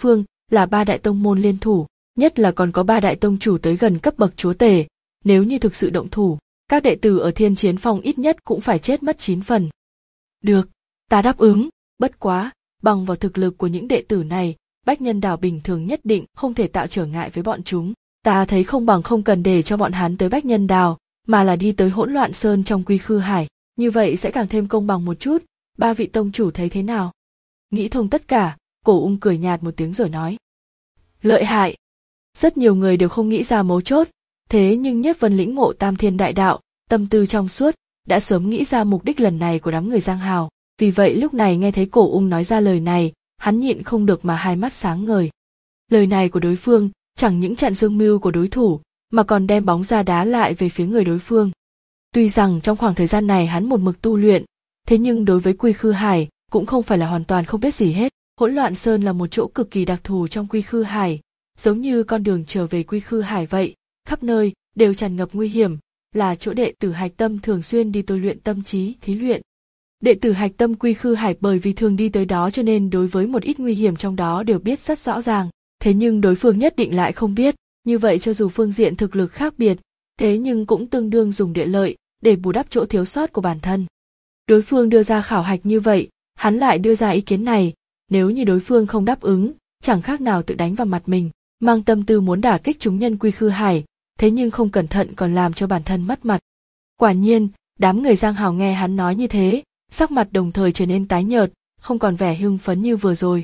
là ba đại tông môn liên thủ, nhất là còn có ba đại tông chủ tới gần cấp bậc chúa tể, nếu như thực sự động thủ, các đệ tử ở Thiên Chiến Phong ít nhất cũng phải chết mất chín phần. Được, ta đáp ứng, bất quá, bằng vào thực lực của những đệ tử này, Bách Nhân Đảo bình thường nhất định không thể tạo trở ngại với bọn chúng. Ta thấy không bằng không cần để cho bọn hắn tới Bách Nhân Đảo, mà là đi tới Hỗn Loạn Sơn trong Quy Khư Hải, như vậy sẽ càng thêm công bằng một chút. Ba vị tông chủ thấy thế nào? Nghĩ thông tất cả, Cổ Ung cười nhạt một tiếng rồi nói. Lợi hại. Rất nhiều người đều không nghĩ ra mấu chốt, thế nhưng Nhiếp Vân lĩnh ngộ Tam Thiên Đại Đạo, tâm tư trong suốt, đã sớm nghĩ ra mục đích lần này của đám người Giang Hào. Vì vậy lúc này nghe thấy Cổ Ung nói ra lời này, hắn nhịn không được mà hai mắt sáng ngời. Lời này của đối phương chẳng những chặn dương mưu của đối thủ, mà còn đem bóng ra đá lại về phía người đối phương. Tuy rằng trong khoảng thời gian này hắn một mực tu luyện, thế nhưng đối với Quy Khư Hải cũng không phải là hoàn toàn không biết gì hết. Hỗn Loạn Sơn là một chỗ cực kỳ đặc thù trong Quy Khư Hải, giống như con đường trở về Quy Khư Hải vậy, khắp nơi đều tràn ngập nguy hiểm, là chỗ đệ tử hạch tâm thường xuyên đi tôi luyện tâm trí, thí luyện. Đệ tử hạch tâm Quy Khư Hải bởi vì thường đi tới đó cho nên đối với một ít nguy hiểm trong đó đều biết rất rõ ràng, thế nhưng đối phương nhất định lại không biết, như vậy cho dù phương diện thực lực khác biệt, thế nhưng cũng tương đương dùng địa lợi để bù đắp chỗ thiếu sót của bản thân. Đối phương đưa ra khảo hạch như vậy, hắn lại đưa ra ý kiến này, nếu như đối phương không đáp ứng, chẳng khác nào tự đánh vào mặt mình, mang tâm tư muốn đả kích chúng nhân Quy Khư Hải, thế nhưng không cẩn thận còn làm cho bản thân mất mặt. Quả nhiên, đám người Giang Hào nghe hắn nói như thế, sắc mặt đồng thời trở nên tái nhợt, không còn vẻ hưng phấn như vừa rồi.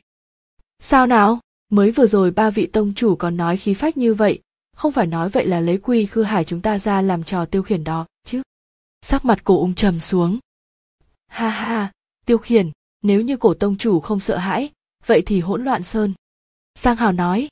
Sao nào? Mới vừa rồi ba vị tông chủ còn nói khí phách như vậy, không phải nói vậy là lấy Quy Khư Hải chúng ta ra làm trò tiêu khiển đó, chứ? Sắc mặt Cổ Ung trầm xuống. Ha ha, tiêu khiển, nếu như Cổ tông chủ không sợ hãi, vậy thì Hỗn Loạn Sơn. Giang Hào nói.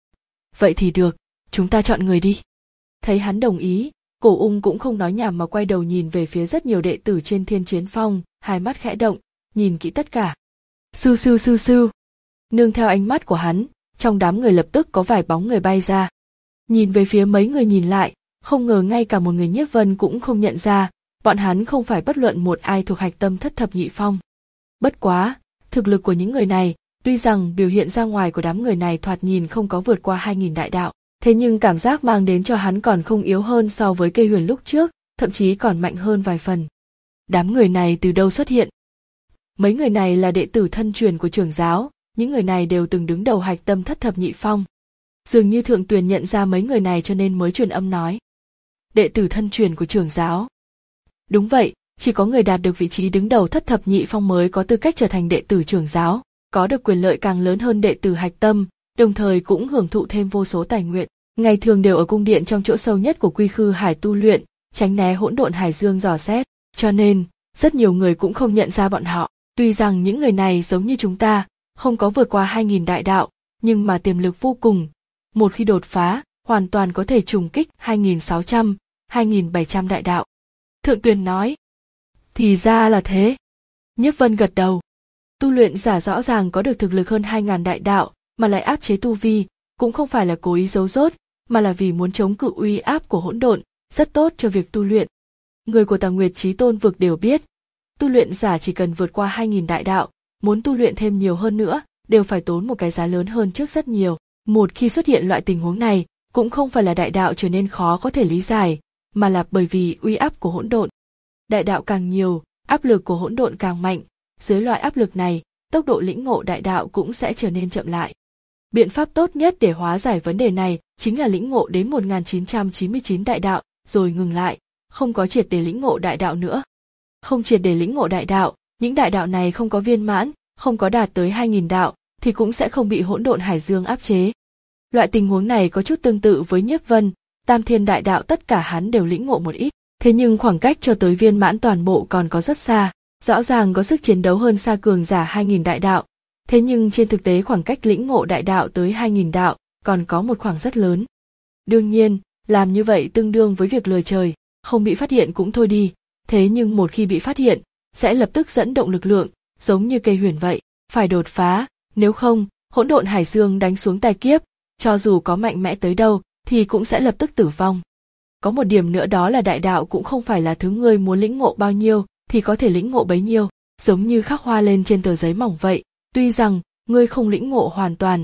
Vậy thì được, chúng ta chọn người đi. Thấy hắn đồng ý, Cổ Ung cũng không nói nhảm mà quay đầu nhìn về phía rất nhiều đệ tử trên Thiên Chiến Phong, hai mắt khẽ động, nhìn kỹ tất cả. Sưu sưu sưu sưu. Nương theo ánh mắt của hắn, trong đám người lập tức có vài bóng người bay ra. Nhìn về phía mấy người nhìn lại, không ngờ ngay cả một người Nhiếp Vân cũng không nhận ra, bọn hắn không phải bất luận một ai thuộc hạch tâm thất thập nhị phong. Bất quá, thực lực của những người này, tuy rằng biểu hiện ra ngoài của đám người này thoạt nhìn không có vượt qua hai nghìn đại đạo, thế nhưng cảm giác mang đến cho hắn còn không yếu hơn so với Cây Huyền lúc trước, thậm chí còn mạnh hơn vài phần. Đám người này từ đâu xuất hiện? Mấy người này là đệ tử thân truyền của trưởng giáo, những người này đều từng đứng đầu hạch tâm thất thập nhị phong. Dường như Thượng Tuyền nhận ra mấy người này cho nên mới truyền âm nói. Đệ tử thân truyền của trưởng giáo. Đúng vậy, chỉ có người đạt được vị trí đứng đầu thất thập nhị phong mới có tư cách trở thành đệ tử trưởng giáo, có được quyền lợi càng lớn hơn đệ tử hạch tâm, đồng thời cũng hưởng thụ thêm vô số tài nguyện. Ngày thường đều ở cung điện trong chỗ sâu nhất của Quy Khư Hải tu luyện, tránh né hỗn độn hải dương dò xét, cho nên rất nhiều người cũng không nhận ra bọn họ. Tuy rằng những người này giống như chúng ta, không có vượt qua hai nghìn đại đạo, nhưng mà tiềm lực vô cùng. Một khi đột phá, hoàn toàn có thể trùng kích hai nghìn sáu trăm, hai nghìn bảy trăm đại đạo. Thượng Tuyền nói. Thì ra là thế. Nhiếp Vân gật đầu. Tu luyện giả rõ ràng có được thực lực hơn hai nghìn đại đạo, mà lại áp chế tu vi, cũng không phải là cố ý giấu dốt, mà là vì muốn chống cự uy áp của hỗn độn, rất tốt cho việc tu luyện. Người của Tà Nguyệt Chí Tôn vực đều biết, tu luyện giả chỉ cần vượt qua hai nghìn đại đạo, muốn tu luyện thêm nhiều hơn nữa, đều phải tốn một cái giá lớn hơn trước rất nhiều. Một khi xuất hiện loại tình huống này, cũng không phải là đại đạo trở nên khó có thể lý giải, mà là bởi vì uy áp của hỗn độn. Đại đạo càng nhiều, áp lực của hỗn độn càng mạnh, dưới loại áp lực này, tốc độ lĩnh ngộ đại đạo cũng sẽ trở nên chậm lại. Biện pháp tốt nhất để hóa giải vấn đề này chính là lĩnh ngộ đến một nghìn chín trăm chín mươi chín đại đạo, rồi ngừng lại, không có triệt để lĩnh ngộ đại đạo nữa. Không triệt để lĩnh ngộ đại đạo, những đại đạo này không có viên mãn, không có đạt tới hai nghìn đạo, thì cũng sẽ không bị hỗn độn hải dương áp chế. Loại tình huống này có chút tương tự với Nhiếp Vân, Tam Thiên đại đạo tất cả hắn đều lĩnh ngộ một ít, thế nhưng khoảng cách cho tới viên mãn toàn bộ còn có rất xa, rõ ràng có sức chiến đấu hơn xa cường giả hai nghìn đại đạo, thế nhưng trên thực tế khoảng cách lĩnh ngộ đại đạo tới hai nghìn đạo còn có một khoảng rất lớn. Đương nhiên, làm như vậy tương đương với việc lừa trời, không bị phát hiện cũng thôi đi, thế nhưng một khi bị phát hiện, sẽ lập tức dẫn động lực lượng, giống như Cây Huyền vậy, phải đột phá, nếu không, hỗn độn hải dương đánh xuống tai kiếp, cho dù có mạnh mẽ tới đâu, thì cũng sẽ lập tức tử vong. Có một điểm nữa đó là đại đạo cũng không phải là thứ ngươi muốn lĩnh ngộ bao nhiêu, thì có thể lĩnh ngộ bấy nhiêu, giống như khắc hoa lên trên tờ giấy mỏng vậy, tuy rằng ngươi không lĩnh ngộ hoàn toàn,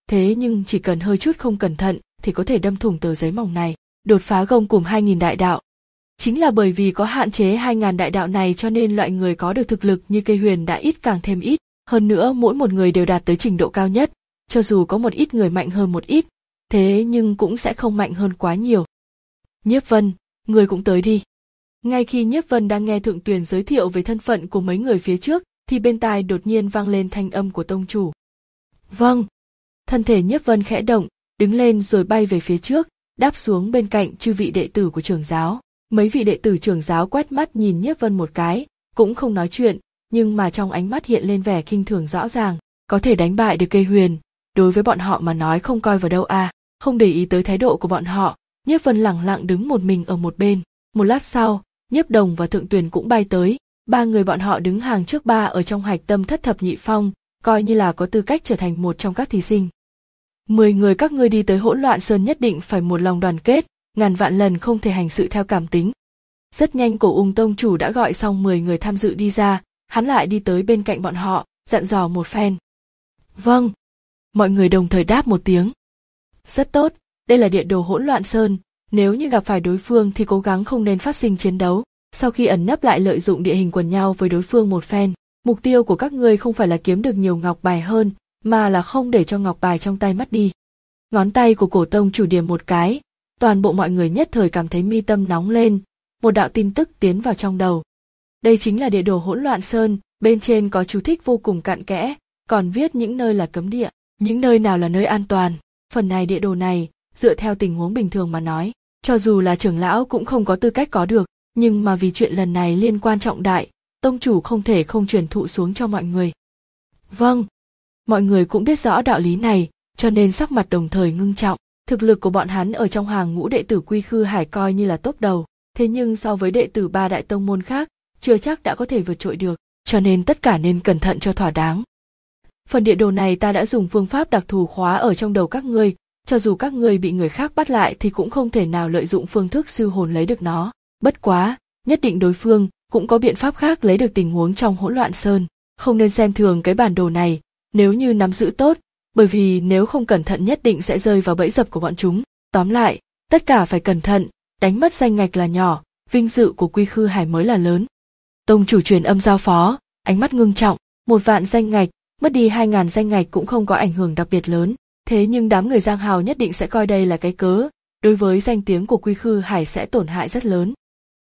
thế nhưng chỉ cần hơi chút không cẩn thận thì có thể đâm thủng tờ giấy mỏng này. Đột phá gông cùm hai nghìn đại đạo. Chính là bởi vì có hạn chế hai nghìn đại đạo này cho nên loại người có được thực lực như Cây Huyền đã ít càng thêm ít, hơn nữa mỗi một người đều đạt tới trình độ cao nhất, cho dù có một ít người mạnh hơn một ít, thế nhưng cũng sẽ không mạnh hơn quá nhiều. Nhiếp Vân, người cũng tới đi. Ngay khi Nhiếp Vân đang nghe Thượng Tuyền giới thiệu về thân phận của mấy người phía trước, thì bên tai đột nhiên vang lên thanh âm của tông chủ. Vâng. Thân thể Nhiếp Vân khẽ động, đứng lên rồi bay về phía trước, đáp xuống bên cạnh chư vị đệ tử của trưởng giáo. Mấy vị đệ tử trưởng giáo quét mắt nhìn Nhiếp Vân một cái, cũng không nói chuyện, nhưng mà trong ánh mắt hiện lên vẻ khinh thường rõ ràng. Có thể đánh bại được Cây Huyền, đối với bọn họ mà nói không coi vào đâu à. Không để ý tới thái độ của bọn họ, Nhiếp Vân lẳng lặng đứng một mình ở một bên. Một lát sau, Nhiếp Đồng và Thượng Tuyền cũng bay tới. Ba người bọn họ đứng hàng trước ba ở trong hạch tâm thất thập nhị phong, coi như là có tư cách trở thành một trong các thí sinh. Mười người các ngươi đi tới Hỗn Loạn Sơn nhất định phải một lòng đoàn kết, ngàn vạn lần không thể hành sự theo cảm tính. Rất nhanh Cổ Ung tông chủ đã gọi xong mười người tham dự đi ra, hắn lại đi tới bên cạnh bọn họ, dặn dò một phen. Vâng. Mọi người đồng thời đáp một tiếng. Rất tốt, đây là địa đồ Hỗn Loạn Sơn, nếu như gặp phải đối phương thì cố gắng không nên phát sinh chiến đấu. Sau khi ẩn nấp lại lợi dụng địa hình quần nhau với đối phương một phen, mục tiêu của các ngươi không phải là kiếm được nhiều ngọc bài hơn, mà là không để cho ngọc bài trong tay mất đi. Ngón tay của Cổ tông chủ điểm một cái, toàn bộ mọi người nhất thời cảm thấy mi tâm nóng lên, một đạo tin tức tiến vào trong đầu. Đây chính là địa đồ Hỗn Loạn Sơn, bên trên có chú thích vô cùng cặn kẽ, còn viết những nơi là cấm địa, những nơi nào là nơi an toàn. Phần này địa đồ này, dựa theo tình huống bình thường mà nói, cho dù là trưởng lão cũng không có tư cách có được, nhưng mà vì chuyện lần này liên quan trọng đại, tông chủ không thể không truyền thụ xuống cho mọi người. Vâng, mọi người cũng biết rõ đạo lý này, cho nên sắc mặt đồng thời ngưng trọng. Thực lực của bọn hắn ở trong hàng ngũ đệ tử Quy Khư Hải coi như là top đầu, thế nhưng so với đệ tử ba đại tông môn khác, chưa chắc đã có thể vượt trội được, cho nên tất cả nên cẩn thận cho thỏa đáng. Phần địa đồ này ta đã dùng phương pháp đặc thù khóa ở trong đầu các ngươi, cho dù các ngươi bị người khác bắt lại thì cũng không thể nào lợi dụng phương thức siêu hồn lấy được nó. Bất quá, nhất định đối phương cũng có biện pháp khác lấy được tình huống trong Hỗn Loạn Sơn, không nên xem thường cái bản đồ này, nếu như nắm giữ tốt, bởi vì nếu không cẩn thận nhất định sẽ rơi vào bẫy dập của bọn chúng. Tóm lại, tất cả phải cẩn thận, đánh mất danh ngạch là nhỏ, vinh dự của Quy Khư Hải mới là lớn. Tông chủ truyền âm giao phó, ánh mắt ngưng trọng, một vạn danh ngạch, mất đi hai ngàn danh ngạch cũng không có ảnh hưởng đặc biệt lớn, thế nhưng đám người giang hào nhất định sẽ coi đây là cái cớ, đối với danh tiếng của Quy Khư Hải sẽ tổn hại rất lớn.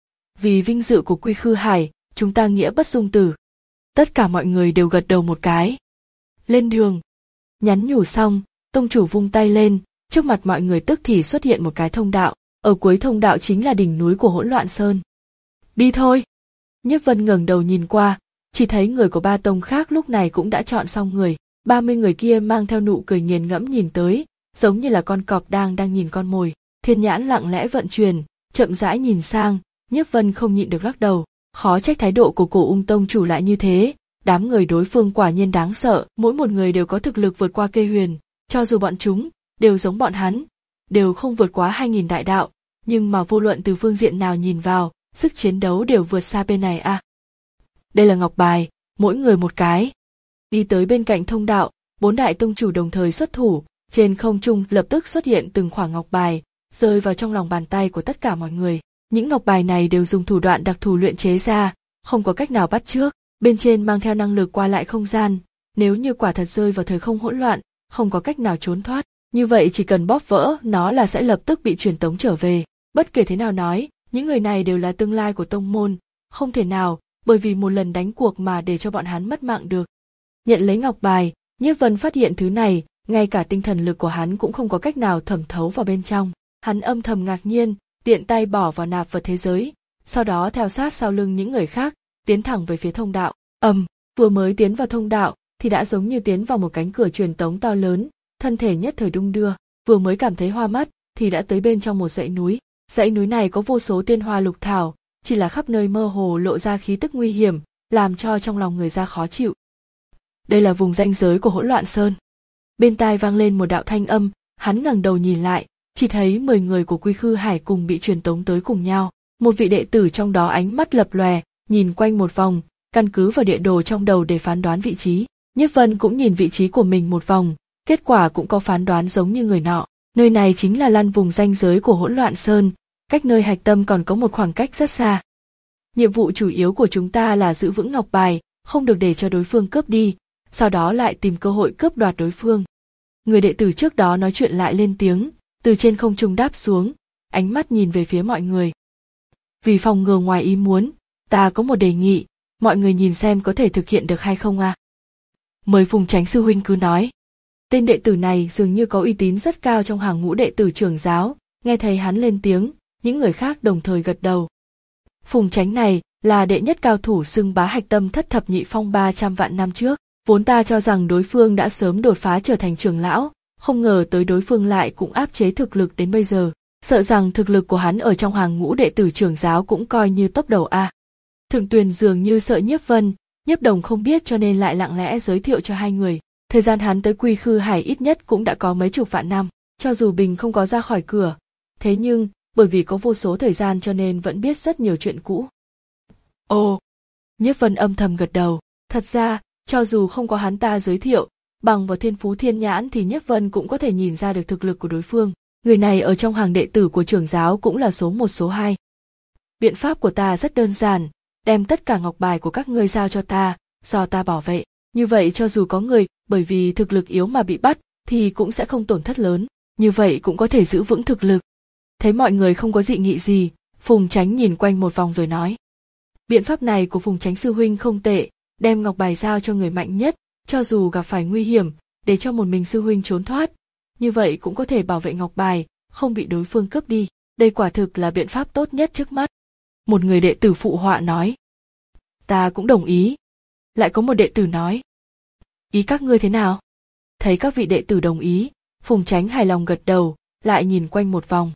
Vì vinh dự của Quy Khư Hải, chúng ta nghĩa bất dung tử. Tất cả mọi người đều gật đầu một cái. Lên đường. Nhắn nhủ xong, tông chủ vung tay lên, trước mặt mọi người tức thì xuất hiện một cái thông đạo, ở cuối thông đạo chính là đỉnh núi của Hỗn Loạn Sơn. Đi thôi. Nhiếp Vân ngẩng đầu nhìn qua, chỉ thấy người của ba tông khác lúc này cũng đã chọn xong người, ba mươi người kia mang theo nụ cười nghiền ngẫm nhìn tới, giống như là con cọp đang đang nhìn con mồi. Thiên nhãn lặng lẽ vận chuyển, chậm rãi nhìn sang, Nhiếp Vân không nhịn được lắc đầu, khó trách thái độ của Cổ Ung tông chủ lại như thế, đám người đối phương quả nhiên đáng sợ, mỗi một người đều có thực lực vượt qua Cây Huyền, cho dù bọn chúng đều giống bọn hắn, đều không vượt quá hai nghìn đại đạo, nhưng mà vô luận từ phương diện nào nhìn vào, sức chiến đấu đều vượt xa bên này à. Đây là ngọc bài, mỗi người một cái. Đi tới bên cạnh thông đạo, bốn đại tông chủ đồng thời xuất thủ, trên không trung lập tức xuất hiện từng khoảng ngọc bài, rơi vào trong lòng bàn tay của tất cả mọi người. Những ngọc bài này đều dùng thủ đoạn đặc thù luyện chế ra, không có cách nào bắt chước, bên trên mang theo năng lực qua lại không gian, nếu như quả thật rơi vào thời không hỗn loạn, không có cách nào trốn thoát, như vậy chỉ cần bóp vỡ nó là sẽ lập tức bị truyền tống trở về. Bất kể thế nào nói, những người này đều là tương lai của tông môn, không thể nào, bởi vì một lần đánh cuộc mà để cho bọn hắn mất mạng được. Nhận lấy ngọc bài, Nhiếp Vân phát hiện thứ này, ngay cả tinh thần lực của hắn cũng không có cách nào thẩm thấu vào bên trong. Hắn âm thầm ngạc nhiên, tiện tay bỏ vào nạp vật thế giới, sau đó theo sát sau lưng những người khác, tiến thẳng về phía thông đạo. Ầm, um, vừa mới tiến vào thông đạo, thì đã giống như tiến vào một cánh cửa truyền tống to lớn, thân thể nhất thời đung đưa, vừa mới cảm thấy hoa mắt, thì đã tới bên trong một dãy núi. Dãy núi này có vô số tiên hoa lục thảo, chỉ là khắp nơi mơ hồ lộ ra khí tức nguy hiểm, làm cho trong lòng người ra khó chịu. Đây là vùng ranh giới của Hỗn Loạn Sơn. Bên tai vang lên một đạo thanh âm, hắn ngẩng đầu nhìn lại, chỉ thấy mười người của Quy Khư Hải cùng bị truyền tống tới cùng nhau. Một vị đệ tử trong đó ánh mắt lập lòe, nhìn quanh một vòng, căn cứ vào địa đồ trong đầu để phán đoán vị trí. Nhiếp Vân cũng nhìn vị trí của mình một vòng, Kết quả cũng có phán đoán giống như người nọ. Nơi này chính là lăn vùng ranh giới của hỗn loạn sơn, cách nơi hạch tâm còn có một khoảng cách rất xa. Nhiệm vụ chủ yếu của chúng ta là giữ vững ngọc bài, không được để cho đối phương cướp đi, sau đó lại tìm cơ hội cướp đoạt đối phương. Người đệ tử trước đó nói chuyện lại lên tiếng, từ trên không trung đáp xuống, ánh mắt nhìn về phía mọi người. Vì phòng ngừa ngoài ý muốn, ta có một đề nghị, mọi người nhìn xem có thể thực hiện được hay không à? Mời Phùng Chánh sư huynh cứ nói. Tên đệ tử này dường như có uy tín rất cao trong hàng ngũ đệ tử trưởng giáo, nghe thấy hắn lên tiếng, những người khác đồng thời gật đầu. Phùng Chánh này là đệ nhất cao thủ xưng bá hạch tâm thất thập nhị phong ba trăm vạn năm trước, vốn ta cho rằng đối phương đã sớm đột phá trở thành trưởng lão, không ngờ tới đối phương lại cũng áp chế thực lực đến bây giờ, sợ rằng thực lực của hắn ở trong hàng ngũ đệ tử trưởng giáo cũng coi như top đầu a. Thượng Tuyền dường như sợ Nhiếp Vân, Nhiếp Đồng không biết cho nên lại lặng lẽ giới thiệu cho hai người. Thời gian hắn tới Quy Khư Hải ít nhất cũng đã có mấy chục vạn năm, cho dù Bình không có ra khỏi cửa, thế nhưng bởi vì có vô số thời gian cho nên vẫn biết rất nhiều chuyện cũ. Ồ, Nhiếp Vân âm thầm gật đầu, thật ra, cho dù không có hắn ta giới thiệu, bằng vào thiên phú thiên nhãn thì Nhiếp Vân cũng có thể nhìn ra được thực lực của đối phương. Người này ở trong hàng đệ tử của trưởng giáo cũng là số một số hai. Biện pháp của ta rất đơn giản, đem tất cả ngọc bài của các ngươi giao cho ta, do ta bảo vệ. Như vậy cho dù có người bởi vì thực lực yếu mà bị bắt thì cũng sẽ không tổn thất lớn, như vậy cũng có thể giữ vững thực lực. Thấy mọi người không có dị nghị gì, Phùng Chánh nhìn quanh một vòng rồi nói. Biện pháp này của Phùng Chánh sư huynh không tệ, đem ngọc bài giao cho người mạnh nhất, cho dù gặp phải nguy hiểm, để cho một mình sư huynh trốn thoát. Như vậy cũng có thể bảo vệ ngọc bài, không bị đối phương cướp đi. Đây quả thực là biện pháp tốt nhất trước mắt. Một người đệ tử phụ họa nói. Ta cũng đồng ý. Lại có một đệ tử nói. Ý các ngươi thế nào? Thấy các vị đệ tử đồng ý, Phùng Chánh hài lòng gật đầu, lại nhìn quanh một vòng.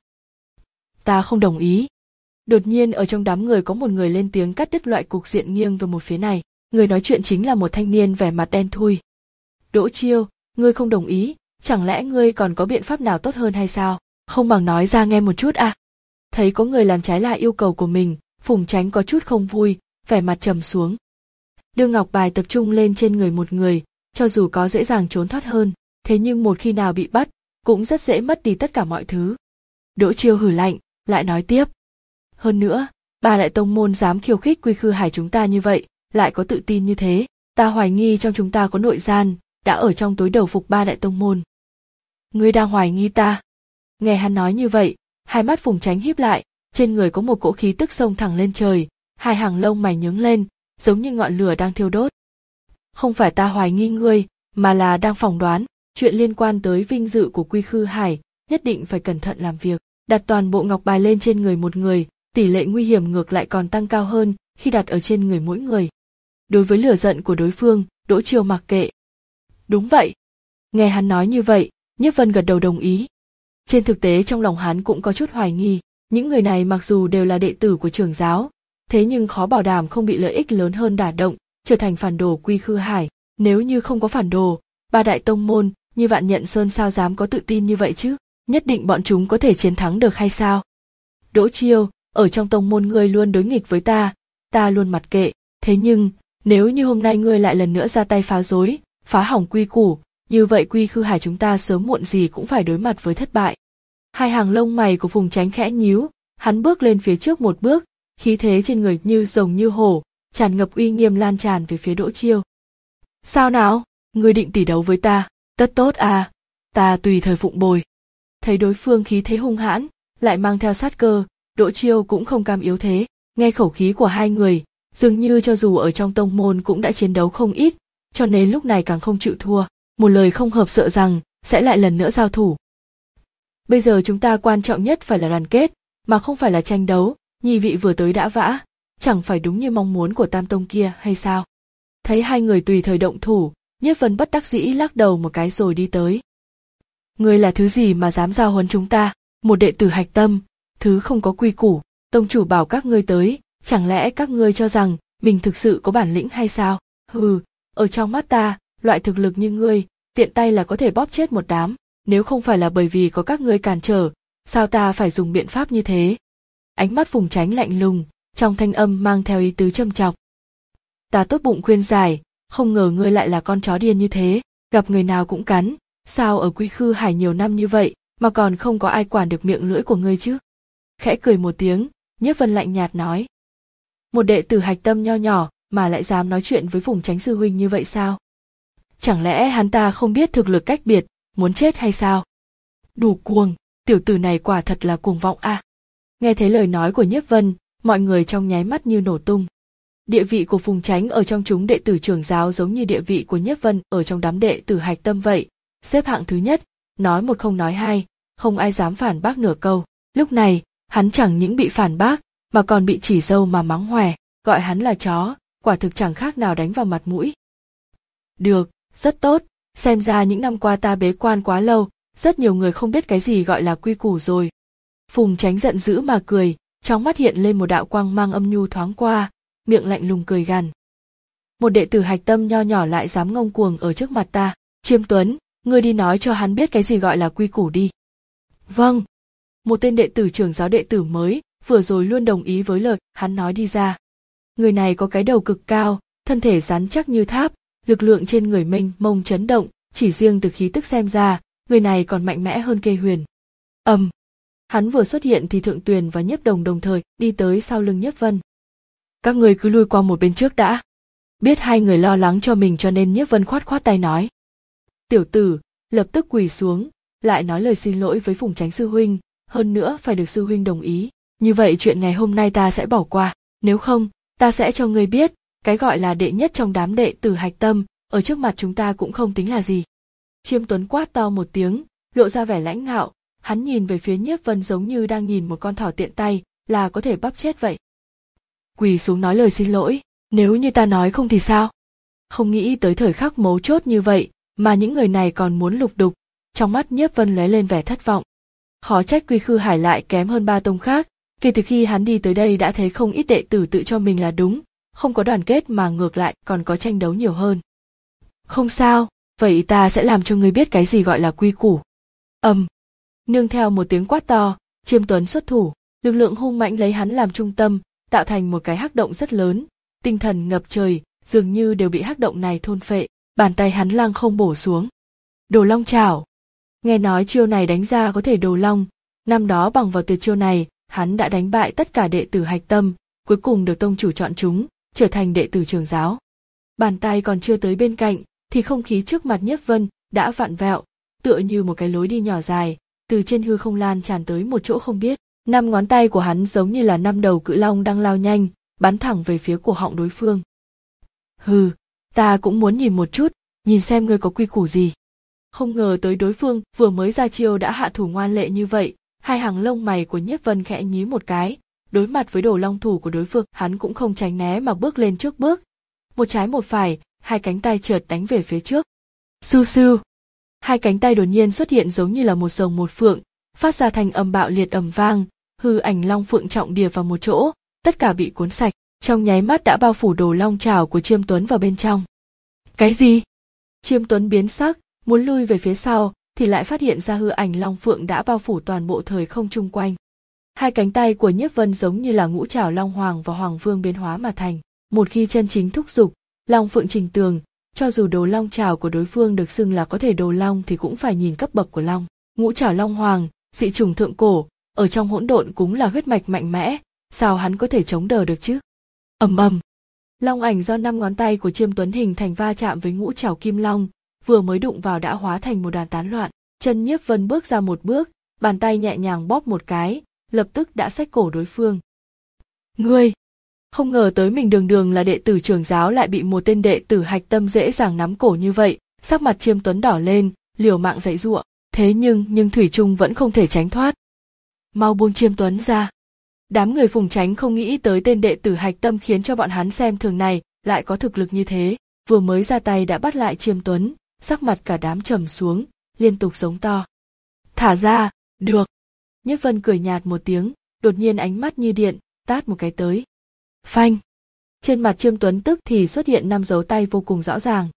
Ta không đồng ý. Đột nhiên ở trong đám người có một người lên tiếng cắt đứt loại cục diện nghiêng về một phía này. Người nói chuyện chính là một thanh niên vẻ mặt đen thui. Đỗ Chiêu, ngươi không đồng ý, chẳng lẽ ngươi còn có biện pháp nào tốt hơn hay sao? Không bằng nói ra nghe một chút à? Thấy có người làm trái lại yêu cầu của mình, Phùng Chánh có chút không vui, vẻ mặt trầm xuống. Đưa ngọc bài tập trung lên trên người một người, cho dù có dễ dàng trốn thoát hơn, thế nhưng một khi nào bị bắt, cũng rất dễ mất đi tất cả mọi thứ. Đỗ Chiêu hử lạnh, lại nói tiếp. Hơn nữa, ba đại tông môn dám khiêu khích Quy Khư Hải chúng ta như vậy, lại có tự tin như thế, ta hoài nghi trong chúng ta có nội gian, đã ở trong tối đầu phục ba đại tông môn. Ngươi đang hoài nghi ta? Nghe hắn nói như vậy, hai mắt Phùng Chánh híp lại, trên người có một cỗ khí tức xông thẳng lên trời, hai hàng lông mày nhướng lên, giống như ngọn lửa đang thiêu đốt. Không phải ta hoài nghi ngươi, mà là đang phỏng đoán, chuyện liên quan tới vinh dự của Quy Khư Hải, nhất định phải cẩn thận làm việc. Đặt toàn bộ ngọc bài lên trên người một người, tỷ lệ nguy hiểm ngược lại còn tăng cao hơn khi đặt ở trên người mỗi người. Đối với lửa giận của đối phương, Đỗ Chiêu mặc kệ. Đúng vậy. Nghe hắn nói như vậy, Nhiếp Vân gật đầu đồng ý. Trên thực tế trong lòng hắn cũng có chút hoài nghi, những người này mặc dù đều là đệ tử của trưởng giáo, thế nhưng khó bảo đảm không bị lợi ích lớn hơn đả động, trở thành phản đồ Quy Khư Hải. Nếu như không có phản đồ, ba đại tông môn như Vạn Nhận Sơn sao dám có tự tin như vậy chứ? Nhất định bọn chúng có thể chiến thắng được hay sao? Đỗ Chiêu, ở trong tông môn ngươi luôn đối nghịch với ta, ta luôn mặc kệ, thế nhưng, nếu như hôm nay ngươi lại lần nữa ra tay phá rối, phá hỏng quy củ, như vậy Quy Khư Hải chúng ta sớm muộn gì cũng phải đối mặt với thất bại. Hai hàng lông mày của Phùng Chánh khẽ nhíu, hắn bước lên phía trước một bước, khí thế trên người như rồng như hổ, tràn ngập uy nghiêm lan tràn về phía Đỗ Chiêu. Sao nào, ngươi định tỷ đấu với ta? Tất tốt à, ta tùy thời phụng bồi. Thấy đối phương khí thế hung hãn, lại mang theo sát cơ, Đỗ Chiêu cũng không cam yếu thế, nghe khẩu khí của hai người, dường như cho dù ở trong tông môn cũng đã chiến đấu không ít, cho nên lúc này càng không chịu thua, một lời không hợp sợ rằng sẽ lại lần nữa giao thủ. Bây giờ chúng ta quan trọng nhất phải là đoàn kết, mà không phải là tranh đấu, nhị vị vừa tới đã vã, chẳng phải đúng như mong muốn của Tam Tông kia hay sao? Thấy hai người tùy thời động thủ, Nhiếp Vân bất đắc dĩ lắc đầu một cái rồi đi tới. Ngươi là thứ gì mà dám giao huấn chúng ta? Một đệ tử hạch tâm, thứ không có quy củ, tông chủ bảo các ngươi tới, chẳng lẽ các ngươi cho rằng mình thực sự có bản lĩnh hay sao? Hừ, ở trong mắt ta, loại thực lực như ngươi, tiện tay là có thể bóp chết một đám, nếu không phải là bởi vì có các ngươi cản trở, sao ta phải dùng biện pháp như thế? Ánh mắt Phùng Chánh lạnh lùng, trong thanh âm mang theo ý tứ châm chọc. Ta tốt bụng khuyên giải, không ngờ ngươi lại là con chó điên như thế, gặp người nào cũng cắn, sao ở Quy Khư Hải nhiều năm như vậy mà còn không có ai quản được miệng lưỡi của ngươi chứ? Khẽ cười một tiếng, Nhiếp Vân lạnh nhạt nói. Một đệ tử hạch tâm nho nhỏ mà lại dám nói chuyện với Phùng Chánh sư huynh như vậy sao? Chẳng lẽ hắn ta không biết thực lực cách biệt, muốn chết hay sao? Đủ cuồng, tiểu tử này quả thật là cuồng vọng a. À. Nghe thấy lời nói của Nhiếp Vân, mọi người trong nháy mắt như nổ tung. Địa vị của Phùng Chánh ở trong chúng đệ tử trưởng giáo giống như địa vị của Nhiếp Vân ở trong đám đệ tử hạch tâm vậy, xếp hạng thứ nhất, nói một không nói hai, không ai dám phản bác nửa câu. Lúc này, hắn chẳng những bị phản bác, mà còn bị chỉ dâu mà mắng hoè, gọi hắn là chó, quả thực chẳng khác nào đánh vào mặt mũi. Được, rất tốt, xem ra những năm qua ta bế quan quá lâu, rất nhiều người không biết cái gì gọi là quy củ rồi. Phùng Chánh giận dữ mà cười, trong mắt hiện lên một đạo quang mang âm nhu thoáng qua, miệng lạnh lùng cười gằn. Một đệ tử hạch tâm nho nhỏ lại dám ngông cuồng ở trước mặt ta, Chiêm Tuấn, ngươi đi nói cho hắn biết cái gì gọi là quy củ đi. Vâng. Một tên đệ tử trưởng giáo đệ tử mới, vừa rồi luôn đồng ý với lời hắn nói đi ra. Người này có cái đầu cực cao, thân thể rắn chắc như tháp, lực lượng trên người mênh mông chấn động, chỉ riêng từ khí tức xem ra, người này còn mạnh mẽ hơn Kê Huyền. Ầm. Um. Hắn vừa xuất hiện thì Thượng Tuyền và Nhiếp Đồng đồng thời đi tới sau lưng Nhiếp Vân. Các người cứ lui qua một bên trước đã. Biết hai người lo lắng cho mình cho nên Nhiếp Vân khoát khoát tay nói. Tiểu tử, lập tức quỳ xuống, lại nói lời xin lỗi với Phùng Chánh sư huynh, hơn nữa phải được sư huynh đồng ý. Như vậy chuyện ngày hôm nay ta sẽ bỏ qua, nếu không, ta sẽ cho ngươi biết, cái gọi là đệ nhất trong đám đệ tử hạch tâm, ở trước mặt chúng ta cũng không tính là gì. Chiêm Tuấn quát to một tiếng, lộ ra vẻ lãnh ngạo, hắn nhìn về phía Nhiếp Vân giống như đang nhìn một con thỏ tiện tay, là có thể bắp chết vậy. Quỳ xuống nói lời xin lỗi, nếu như ta nói không thì sao? Không nghĩ tới thời khắc mấu chốt như vậy, mà những người này còn muốn lục đục, trong mắt Nhiếp Vân lóe lên vẻ thất vọng. Khó trách Quy Khư Hải lại kém hơn ba tông khác, kể từ khi hắn đi tới đây đã thấy không ít đệ tử tự cho mình là đúng, không có đoàn kết mà ngược lại còn có tranh đấu nhiều hơn. Không sao, vậy ta sẽ làm cho ngươi biết cái gì gọi là quy củ. Ầm. Um. Nương theo một tiếng quát to, Chiêm Tuấn xuất thủ, lực lượng hung mãnh lấy hắn làm trung tâm, tạo thành một cái hắc động rất lớn, tinh thần ngập trời, dường như đều bị hắc động này thôn phệ, bàn tay hắn lăng không bổ xuống. Đồ Long Chảo. Nghe nói chiêu này đánh ra có thể đồ long, năm đó bằng vào tuyệt chiêu này, hắn đã đánh bại tất cả đệ tử hạch tâm, cuối cùng được tông chủ chọn chúng, trở thành đệ tử trưởng giáo. Bàn tay còn chưa tới bên cạnh, thì không khí trước mặt Nhiếp Vân đã vặn vẹo, tựa như một cái lối đi nhỏ dài, từ trên hư không lan tràn tới một chỗ không biết. Năm ngón tay của hắn giống như là năm đầu cự long đang lao nhanh, bắn thẳng về phía cổ họng đối phương. Hừ, ta cũng muốn nhìn một chút, nhìn xem ngươi có quy củ gì. Không ngờ tới đối phương vừa mới ra chiêu đã hạ thủ ngoan lệ như vậy, hai hàng lông mày của Nhiếp Vân khẽ nhí một cái, đối mặt với đồ long thủ của đối phương, hắn cũng không tránh né mà bước lên trước bước. Một trái một phải, hai cánh tay chợt đánh về phía trước. Sưu sưu. Hai cánh tay đột nhiên xuất hiện giống như là một rồng một phượng, phát ra thành âm bạo liệt ầm vang, hư ảnh long phượng trọng điệp vào một chỗ, tất cả bị cuốn sạch, trong nháy mắt đã bao phủ đồ long chảo của Chiêm Tuấn vào bên trong. Cái gì? Chiêm Tuấn biến sắc, muốn lui về phía sau, thì lại phát hiện ra hư ảnh long phượng đã bao phủ toàn bộ thời không chung quanh. Hai cánh tay của Nhiếp Vân giống như là ngũ trảo long hoàng và hoàng vương biến hóa mà thành. Một khi chân chính thúc dục, long phượng trình tường, cho dù đồ long trảo của đối phương được xưng là có thể đồ long thì cũng phải nhìn cấp bậc của long. Ngũ trảo long hoàng, dị chủng thượng cổ, ở trong hỗn độn cũng là huyết mạch mạnh mẽ, sao hắn có thể chống đỡ được chứ? Ầm ầm. Long ảnh do năm ngón tay của Chiêm Tuấn hình thành va chạm với ngũ trảo kim long, vừa mới đụng vào đã hóa thành một đoàn tán loạn. Chân Nhiếp Vân bước ra một bước, bàn tay nhẹ nhàng bóp một cái, lập tức đã xách cổ đối phương. Ngươi! Không ngờ tới mình đường đường là đệ tử trưởng giáo lại bị một tên đệ tử hạch tâm dễ dàng nắm cổ như vậy, sắc mặt Chiêm Tuấn đỏ lên, liều mạng giãy giụa, thế nhưng nhưng thủy chung vẫn không thể tránh thoát. Mau buông Chiêm Tuấn ra. Đám người Phùng Chánh không nghĩ tới tên đệ tử hạch tâm khiến cho bọn hắn xem thường này lại có thực lực như thế, vừa mới ra tay đã bắt lại Chiêm Tuấn, sắc mặt cả đám trầm xuống, liên tục giống to. Thả ra, được. Nhiếp Vân cười nhạt một tiếng, đột nhiên ánh mắt như điện, tát một cái tới. Phanh. Trên mặt Chiêm Tuấn tức thì xuất hiện năm dấu tay vô cùng rõ ràng.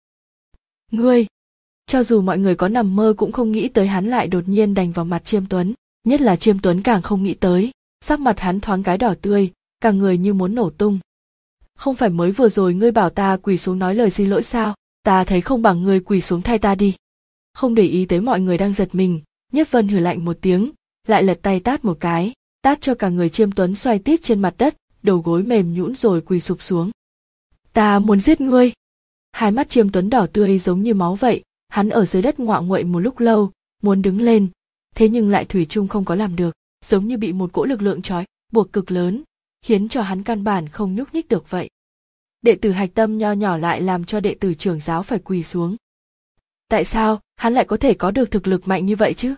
Ngươi! Cho dù mọi người có nằm mơ cũng không nghĩ tới hắn lại đột nhiên đành vào mặt Chiêm Tuấn, nhất là Chiêm Tuấn càng không nghĩ tới, sắc mặt hắn thoáng cái đỏ tươi, cả người như muốn nổ tung. Không phải mới vừa rồi ngươi bảo ta quỳ xuống nói lời xin lỗi sao, ta thấy không bằng ngươi quỳ xuống thay ta đi. Không để ý tới mọi người đang giật mình, Nhiếp Vân hừ lạnh một tiếng, lại lật tay tát một cái, tát cho cả người Chiêm Tuấn xoay tít trên mặt đất, đầu gối mềm nhũn rồi quỳ sụp xuống. Ta muốn giết ngươi. Hai mắt Chiêm Tuấn đỏ tươi giống như máu vậy, hắn ở dưới đất ngoạ nguậy một lúc lâu, muốn đứng lên, thế nhưng lại thủy chung không có làm được, giống như bị một cỗ lực lượng trói buộc cực lớn, khiến cho hắn căn bản không nhúc nhích được vậy. Đệ tử Hạch Tâm nho nhỏ lại làm cho đệ tử trưởng giáo phải quỳ xuống. Tại sao hắn lại có thể có được thực lực mạnh như vậy chứ?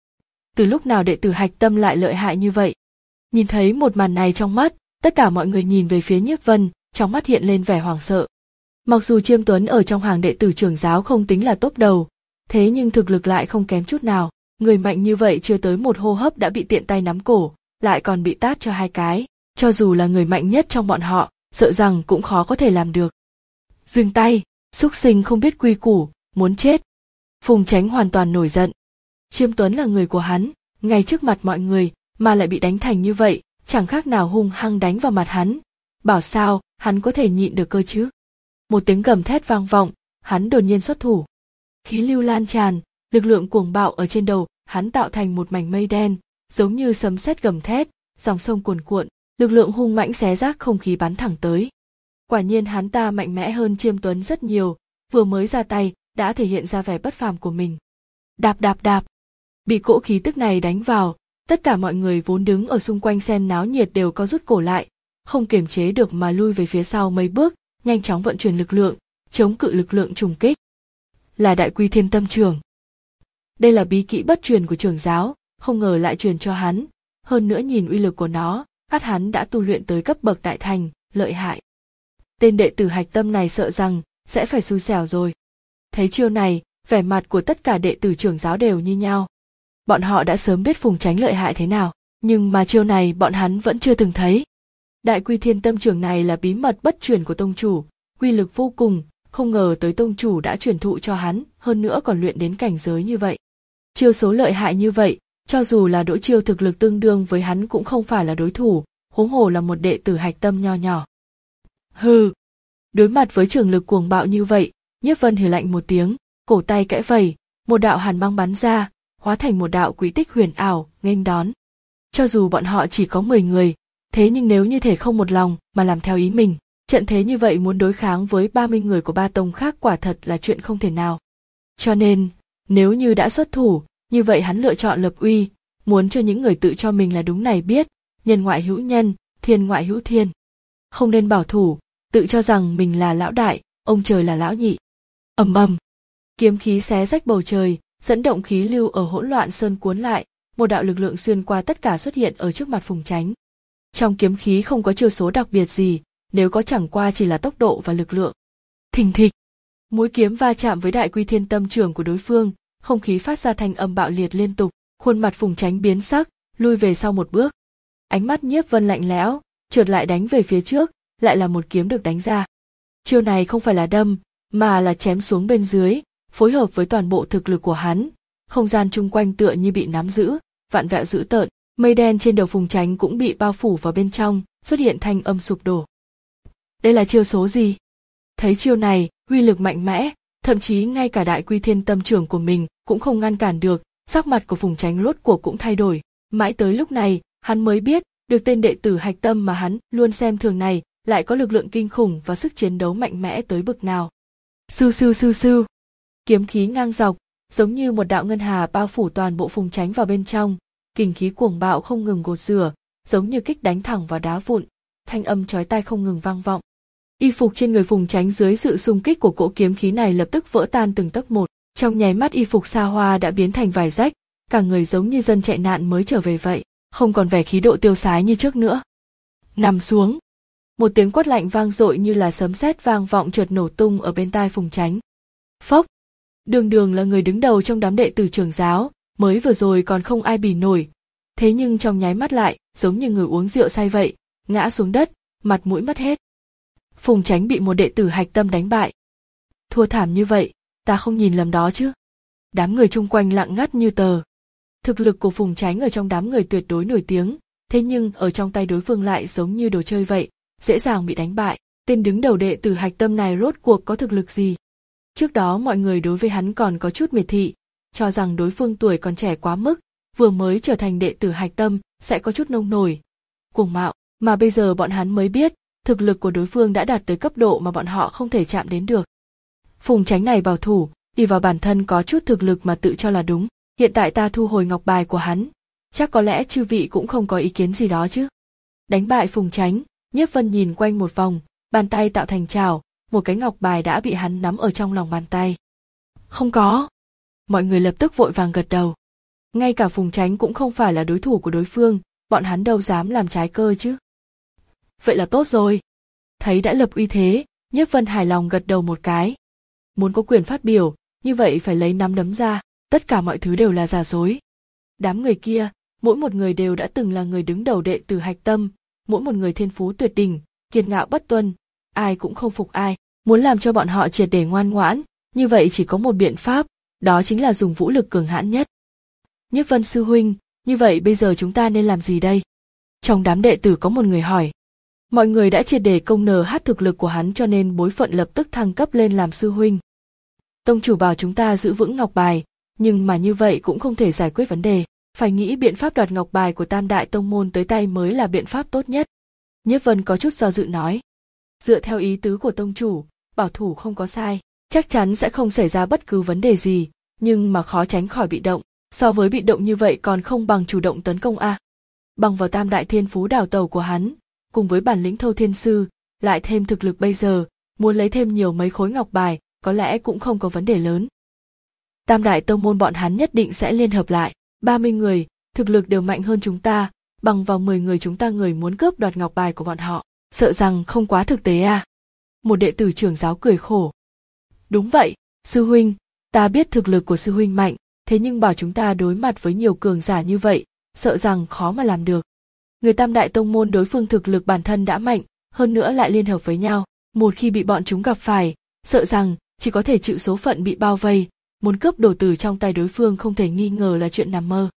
Từ lúc nào đệ tử Hạch Tâm lại lợi hại như vậy? Nhìn thấy một màn này trong mắt, tất cả mọi người nhìn về phía Nhiếp Vân, trong mắt hiện lên vẻ hoảng sợ. Mặc dù Chiêm Tuấn ở trong hàng đệ tử trưởng giáo không tính là top đầu, thế nhưng thực lực lại không kém chút nào, người mạnh như vậy chưa tới một hô hấp đã bị tiện tay nắm cổ, lại còn bị tát cho hai cái, cho dù là người mạnh nhất trong bọn họ, sợ rằng cũng khó có thể làm được. Dừng tay, súc sinh không biết quy củ, muốn chết. Phùng Chánh hoàn toàn nổi giận. Chiêm Tuấn là người của hắn, ngay trước mặt mọi người mà lại bị đánh thành như vậy, chẳng khác nào hung hăng đánh vào mặt hắn. Bảo sao hắn có thể nhịn được cơ chứ? Một tiếng gầm thét vang vọng, hắn đột nhiên xuất thủ. Khí lưu lan tràn, lực lượng cuồng bạo ở trên đầu hắn tạo thành một mảnh mây đen, giống như sấm sét gầm thét, dòng sông cuồn cuộn, lực lượng hung mãnh xé rác không khí bắn thẳng tới. Quả nhiên hắn ta mạnh mẽ hơn Chiêm Tuấn rất nhiều, vừa mới ra tay đã thể hiện ra vẻ bất phàm của mình. Đạp đạp đạp, bị cỗ khí tức này đánh vào, tất cả mọi người vốn đứng ở xung quanh xem náo nhiệt đều có rút cổ lại, không kiềm chế được mà lui về phía sau mấy bước, nhanh chóng vận chuyển lực lượng, chống cự lực lượng trùng kích. Là Đại Quy Thiên Tâm Trưởng. Đây là bí kỹ bất truyền của trưởng giáo, không ngờ lại truyền cho hắn, hơn nữa nhìn uy lực của nó, ắt hắn đã tu luyện tới cấp bậc đại thành, lợi hại. Tên đệ tử Hạch Tâm này sợ rằng sẽ phải xui xẻo rồi. Thấy chiêu này, vẻ mặt của tất cả đệ tử trưởng giáo đều như nhau. Bọn họ đã sớm biết Phùng Chánh lợi hại thế nào, nhưng mà chiêu này bọn hắn vẫn chưa từng thấy. Đại Quy Thiên Tâm Trưởng này là bí mật bất truyền của tông chủ, uy lực vô cùng, không ngờ tới tông chủ đã truyền thụ cho hắn, hơn nữa còn luyện đến cảnh giới như vậy. Chiêu số lợi hại như vậy, cho dù là Đỗ Chiêu thực lực tương đương với hắn cũng không phải là đối thủ, huống hồ là một đệ tử Hạch Tâm nho nhỏ. Hừ. Đối mặt với trường lực cuồng bạo như vậy, Nhiếp Vân hừ lạnh một tiếng, cổ tay kẽ vẩy, một đạo hàn băng bắn ra, hóa thành một đạo quỹ tích huyền ảo, nghênh đón. Cho dù bọn họ chỉ có mười người, thế nhưng nếu như thể không một lòng mà làm theo ý mình, trận thế như vậy muốn đối kháng với ba mươi người của ba tông khác quả thật là chuyện không thể nào. Cho nên, nếu như đã xuất thủ, như vậy hắn lựa chọn lập uy, muốn cho những người tự cho mình là đúng này biết, nhân ngoại hữu nhân, thiên ngoại hữu thiên. Không nên bảo thủ, tự cho rằng mình là lão đại, ông trời là lão nhị. Ầm ầm, kiếm khí xé rách bầu trời, dẫn động khí lưu ở hỗn loạn sơn cuốn lại, một đạo lực lượng xuyên qua tất cả xuất hiện ở trước mặt Phùng Chánh. Trong kiếm khí không có chiêu số đặc biệt gì, nếu có chẳng qua chỉ là tốc độ và lực lượng. Thình thịch, mũi kiếm va chạm với Đại Quy Thiên Tâm Trưởng của đối phương, không khí phát ra thanh âm bạo liệt liên tục, khuôn mặt Phùng Chánh biến sắc, lui về sau một bước. Ánh mắt Nhiếp Vân lạnh lẽo, trượt lại đánh về phía trước, lại là một kiếm được đánh ra. Chiêu này không phải là đâm, mà là chém xuống bên dưới, phối hợp với toàn bộ thực lực của hắn, không gian chung quanh tựa như bị nắm giữ, vạn vẹo dữ tợn, mây đen trên đầu Phùng Chánh cũng bị bao phủ vào bên trong, xuất hiện thanh âm sụp đổ. Đây là chiêu số gì? Thấy chiêu này, uy lực mạnh mẽ, thậm chí ngay cả Đại Quy Thiên Tâm Trưởng của mình cũng không ngăn cản được, sắc mặt của Phùng Chánh rốt cuộc cũng thay đổi, mãi tới lúc này, hắn mới biết, được tên đệ tử Hạch Tâm mà hắn luôn xem thường này, lại có lực lượng kinh khủng và sức chiến đấu mạnh mẽ tới bực nào. Sưu sưu sưu sưu, kiếm khí ngang dọc, giống như một đạo ngân hà bao phủ toàn bộ Phùng Chánh vào bên trong, kình khí cuồng bạo không ngừng gột rửa, giống như kích đánh thẳng vào đá vụn, thanh âm chói tai không ngừng vang vọng. Y phục trên người Phùng Chánh dưới sự xung kích của cỗ kiếm khí này lập tức vỡ tan từng tấc một, trong nháy mắt y phục xa hoa đã biến thành vài rách, cả người giống như dân chạy nạn mới trở về vậy, không còn vẻ khí độ tiêu sái như trước nữa. Nằm xuống. Một tiếng quát lạnh vang dội như là sấm sét vang vọng chợt nổ tung ở bên tai Phùng Chánh. Phốc. Đường Đường là người đứng đầu trong đám đệ tử trưởng giáo, mới vừa rồi còn không ai bì nổi, thế nhưng trong nháy mắt lại, giống như người uống rượu say vậy, ngã xuống đất, mặt mũi mất hết. Phùng Chánh bị một đệ tử Hạch Tâm đánh bại. Thua thảm như vậy, ta không nhìn lầm đó chứ? Đám người chung quanh lặng ngắt như tờ. Thực lực của Phùng Chánh ở trong đám người tuyệt đối nổi tiếng, thế nhưng ở trong tay đối phương lại giống như đồ chơi vậy, dễ dàng bị đánh bại. Tên đứng đầu đệ tử Hạch Tâm này rốt cuộc có thực lực gì? Trước đó mọi người đối với hắn còn có chút miệt thị, cho rằng đối phương tuổi còn trẻ quá mức, vừa mới trở thành đệ tử hạch tâm, sẽ có chút nông nổi, cuồng mạo, mà bây giờ bọn hắn mới biết, thực lực của đối phương đã đạt tới cấp độ mà bọn họ không thể chạm đến được. Phùng Chánh này bảo thủ, đi vào bản thân có chút thực lực mà tự cho là đúng, hiện tại ta thu hồi ngọc bài của hắn, chắc có lẽ chư vị cũng không có ý kiến gì đó chứ. Đánh bại Phùng Chánh, Nhiếp Vân nhìn quanh một vòng, bàn tay tạo thành trào, một cái ngọc bài đã bị hắn nắm ở trong lòng bàn tay. Không có. Mọi người lập tức vội vàng gật đầu. Ngay cả Phùng Chánh cũng không phải là đối thủ của đối phương, bọn hắn đâu dám làm trái cơ chứ. Vậy là tốt rồi. Thấy đã lập uy thế, Nhiếp Vân hài lòng gật đầu một cái. Muốn có quyền phát biểu, như vậy phải lấy nắm đấm ra, tất cả mọi thứ đều là giả dối. Đám người kia, mỗi một người đều đã từng là người đứng đầu đệ tử hạch tâm, mỗi một người thiên phú tuyệt đỉnh, kiệt ngạo bất tuân, ai cũng không phục ai, muốn làm cho bọn họ triệt để ngoan ngoãn, như vậy chỉ có một biện pháp, đó chính là dùng vũ lực cường hãn nhất. Nhiếp Vân sư huynh, như vậy bây giờ chúng ta nên làm gì đây? Trong đám đệ tử có một người hỏi. Mọi người đã triệt để công nờ hát thực lực của hắn cho nên bối phận lập tức thăng cấp lên làm sư huynh. Tông chủ bảo chúng ta giữ vững ngọc bài, nhưng mà như vậy cũng không thể giải quyết vấn đề, phải nghĩ biện pháp đoạt ngọc bài của Tam Đại Tông môn tới tay mới là biện pháp tốt nhất. Nhiếp Vân có chút do dự nói. Dựa theo ý tứ của tông chủ, bảo thủ không có sai, chắc chắn sẽ không xảy ra bất cứ vấn đề gì, nhưng mà khó tránh khỏi bị động, so với bị động như vậy còn không bằng chủ động tấn công a. Bằng vào Tam Đại Thiên Phú đào tẩu của hắn, cùng với bản lĩnh Thâu Thiên Sư, lại thêm thực lực bây giờ, muốn lấy thêm nhiều mấy khối ngọc bài, có lẽ cũng không có vấn đề lớn. Tam Đại Tông môn bọn hắn nhất định sẽ liên hợp lại, ba mươi người, thực lực đều mạnh hơn chúng ta, bằng vào mười người chúng ta người muốn cướp đoạt ngọc bài của bọn họ, sợ rằng không quá thực tế à. Một đệ tử trưởng giáo cười khổ. Đúng vậy, sư huynh, ta biết thực lực của sư huynh mạnh, thế nhưng bảo chúng ta đối mặt với nhiều cường giả như vậy, sợ rằng khó mà làm được. Người Tam Đại Tông môn đối phương thực lực bản thân đã mạnh, hơn nữa lại liên hợp với nhau, một khi bị bọn chúng gặp phải, sợ rằng chỉ có thể chịu số phận bị bao vây, muốn cướp đồ từ trong tay đối phương không thể nghi ngờ là chuyện nằm mơ.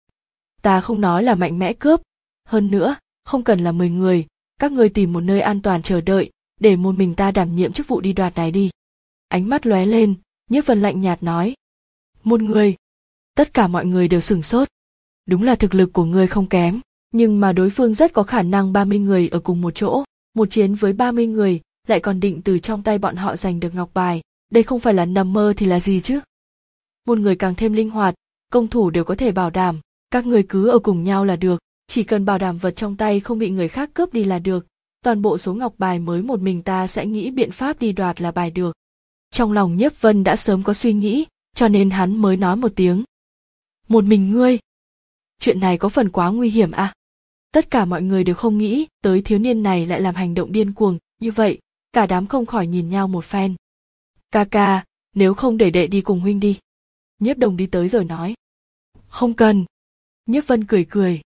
Ta không nói là mạnh mẽ cướp, hơn nữa, không cần là mười người, các ngươi tìm một nơi an toàn chờ đợi, để một mình ta đảm nhiệm chức vụ đi đoạt này đi. Ánh mắt lóe lên, Nhiếp Vân lạnh nhạt nói. Một người. Tất cả mọi người đều sửng sốt. Đúng là thực lực của ngươi không kém, nhưng mà đối phương rất có khả năng ba mươi người ở cùng một chỗ, một chiến với ba mươi người, lại còn định từ trong tay bọn họ giành được ngọc bài, đây không phải là nằm mơ thì là gì chứ? Một người càng thêm linh hoạt, công thủ đều có thể bảo đảm, các người cứ ở cùng nhau là được, chỉ cần bảo đảm vật trong tay không bị người khác cướp đi là được, toàn bộ số ngọc bài mới một mình ta sẽ nghĩ biện pháp đi đoạt là bài được. Trong lòng Nhiếp Vân đã sớm có suy nghĩ, cho nên hắn mới nói một tiếng. Một mình ngươi? Chuyện này có phần quá nguy hiểm à? Tất cả mọi người đều không nghĩ tới thiếu niên này lại làm hành động điên cuồng, như vậy, cả đám không khỏi nhìn nhau một phen. Ca ca, nếu không để đệ đi cùng huynh đi. Nhiếp Đồng đi tới rồi nói. Không cần. Nhiếp Vân cười cười.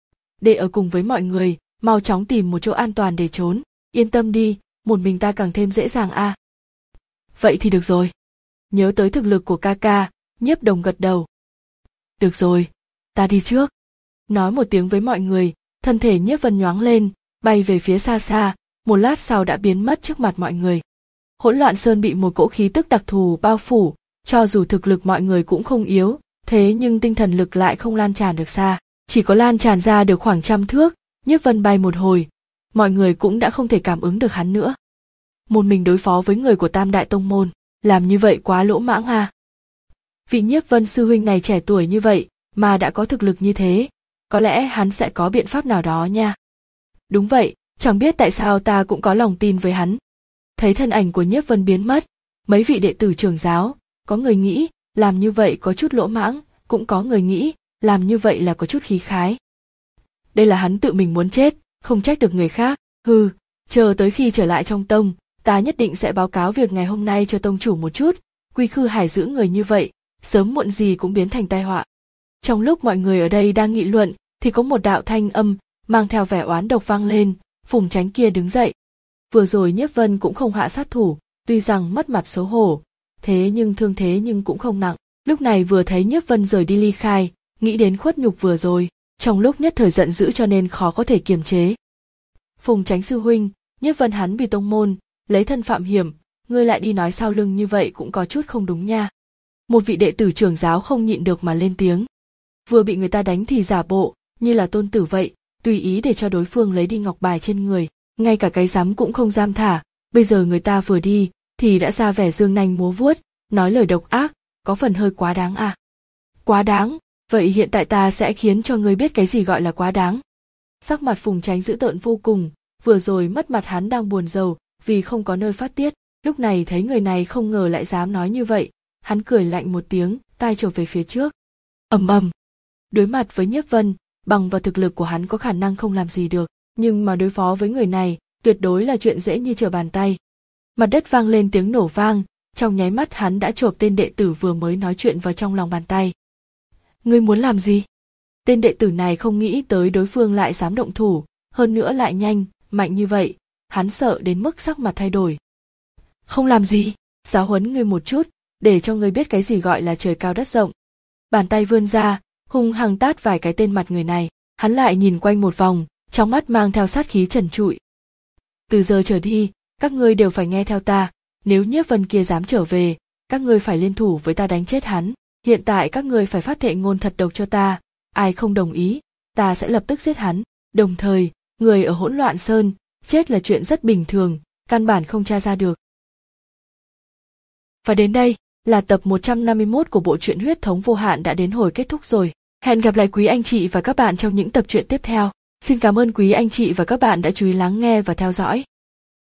Đệ ở cùng với mọi người, mau chóng tìm một chỗ an toàn để trốn, yên tâm đi, một mình ta càng thêm dễ dàng a. À. Vậy thì được rồi. Nhớ tới thực lực của ca ca, Nhiếp Đồng gật đầu. Được rồi, ta đi trước. Nói một tiếng với mọi người, thân thể Nhiếp Vân nhoáng lên, bay về phía xa xa, một lát sau đã biến mất trước mặt mọi người. Hỗn Loạn Sơn bị một cỗ khí tức đặc thù bao phủ, cho dù thực lực mọi người cũng không yếu, thế nhưng tinh thần lực lại không lan tràn được xa, chỉ có lan tràn ra được khoảng trăm thước. Nhiếp Vân bay một hồi, mọi người cũng đã không thể cảm ứng được hắn nữa. Một mình đối phó với người của Tam Đại Tông môn, làm như vậy quá lỗ mãng ha. Vị Nhiếp Vân sư huynh này trẻ tuổi như vậy, mà đã có thực lực như thế, có lẽ hắn sẽ có biện pháp nào đó nha. Đúng vậy, chẳng biết tại sao ta cũng có lòng tin với hắn. Thấy thân ảnh của Nhiếp Vân biến mất, mấy vị đệ tử trưởng giáo, có người nghĩ, làm như vậy có chút lỗ mãng, cũng có người nghĩ, làm như vậy là có chút khí khái. Đây là hắn tự mình muốn chết, không trách được người khác, hừ, chờ tới khi trở lại trong tông, ta nhất định sẽ báo cáo việc ngày hôm nay cho tông chủ một chút, Quy Khư Hải giữ người như vậy, sớm muộn gì cũng biến thành tai họa. Trong lúc mọi người ở đây đang nghị luận, thì có một đạo thanh âm, mang theo vẻ oán độc vang lên, Phùng Chánh kia đứng dậy. Vừa rồi Nhiếp Vân cũng không hạ sát thủ, tuy rằng mất mặt xấu hổ, thế nhưng thương thế nhưng cũng không nặng, lúc này vừa thấy Nhiếp Vân rời đi ly khai, nghĩ đến khuất nhục vừa rồi, trong lúc nhất thời giận dữ cho nên khó có thể kiềm chế. Phùng Chánh sư huynh, Nhiếp Vân hắn vì tông môn, lấy thân phạm hiểm, ngươi lại đi nói sau lưng như vậy cũng có chút không đúng nha. Một vị đệ tử trưởng giáo không nhịn được mà lên tiếng. Vừa bị người ta đánh thì giả bộ như là tôn tử vậy, tùy ý để cho đối phương lấy đi ngọc bài trên người, ngay cả cái rắm cũng không dám thả. Bây giờ người ta vừa đi thì đã ra vẻ dương nanh múa vuốt, nói lời độc ác, có phần hơi quá đáng à. Quá đáng? Vậy hiện tại ta sẽ khiến cho ngươi biết cái gì gọi là quá đáng. Sắc mặt Phùng Chánh dữ tợn vô cùng, vừa rồi mất mặt hắn đang buồn rầu vì không có nơi phát tiết, lúc này thấy người này không ngờ lại dám nói như vậy, hắn cười lạnh một tiếng, tai trở về phía trước. Ầm ầm. Đối mặt với Nhiếp Vân, bằng vào thực lực của hắn có khả năng không làm gì được, nhưng mà đối phó với người này, tuyệt đối là chuyện dễ như trở bàn tay. Mặt đất vang lên tiếng nổ vang, trong nháy mắt hắn đã chộp tên đệ tử vừa mới nói chuyện vào trong lòng bàn tay. Ngươi muốn làm gì? Tên đệ tử này không nghĩ tới đối phương lại dám động thủ, hơn nữa lại nhanh, mạnh như vậy, hắn sợ đến mức sắc mặt thay đổi. Không làm gì, giáo huấn ngươi một chút, để cho ngươi biết cái gì gọi là trời cao đất rộng. Bàn tay vươn ra, hung hăng tát vài cái tên mặt người này, hắn lại nhìn quanh một vòng, trong mắt mang theo sát khí trần trụi. Từ giờ trở đi, các ngươi đều phải nghe theo ta, nếu Nhiếp Vân kia dám trở về, các ngươi phải liên thủ với ta đánh chết hắn. Hiện tại các ngươi phải phát thệ ngôn thật độc cho ta, ai không đồng ý, ta sẽ lập tức giết hắn. Đồng thời, người ở Hỗn Loạn Sơn, chết là chuyện rất bình thường, căn bản không tra ra được. Và đến đây, là tập một trăm năm mươi mốt của bộ truyện Huyết Thống Vô Hạn đã đến hồi kết thúc rồi. Hẹn gặp lại quý anh chị và các bạn trong những tập truyện tiếp theo. Xin cảm ơn quý anh chị và các bạn đã chú ý lắng nghe và theo dõi.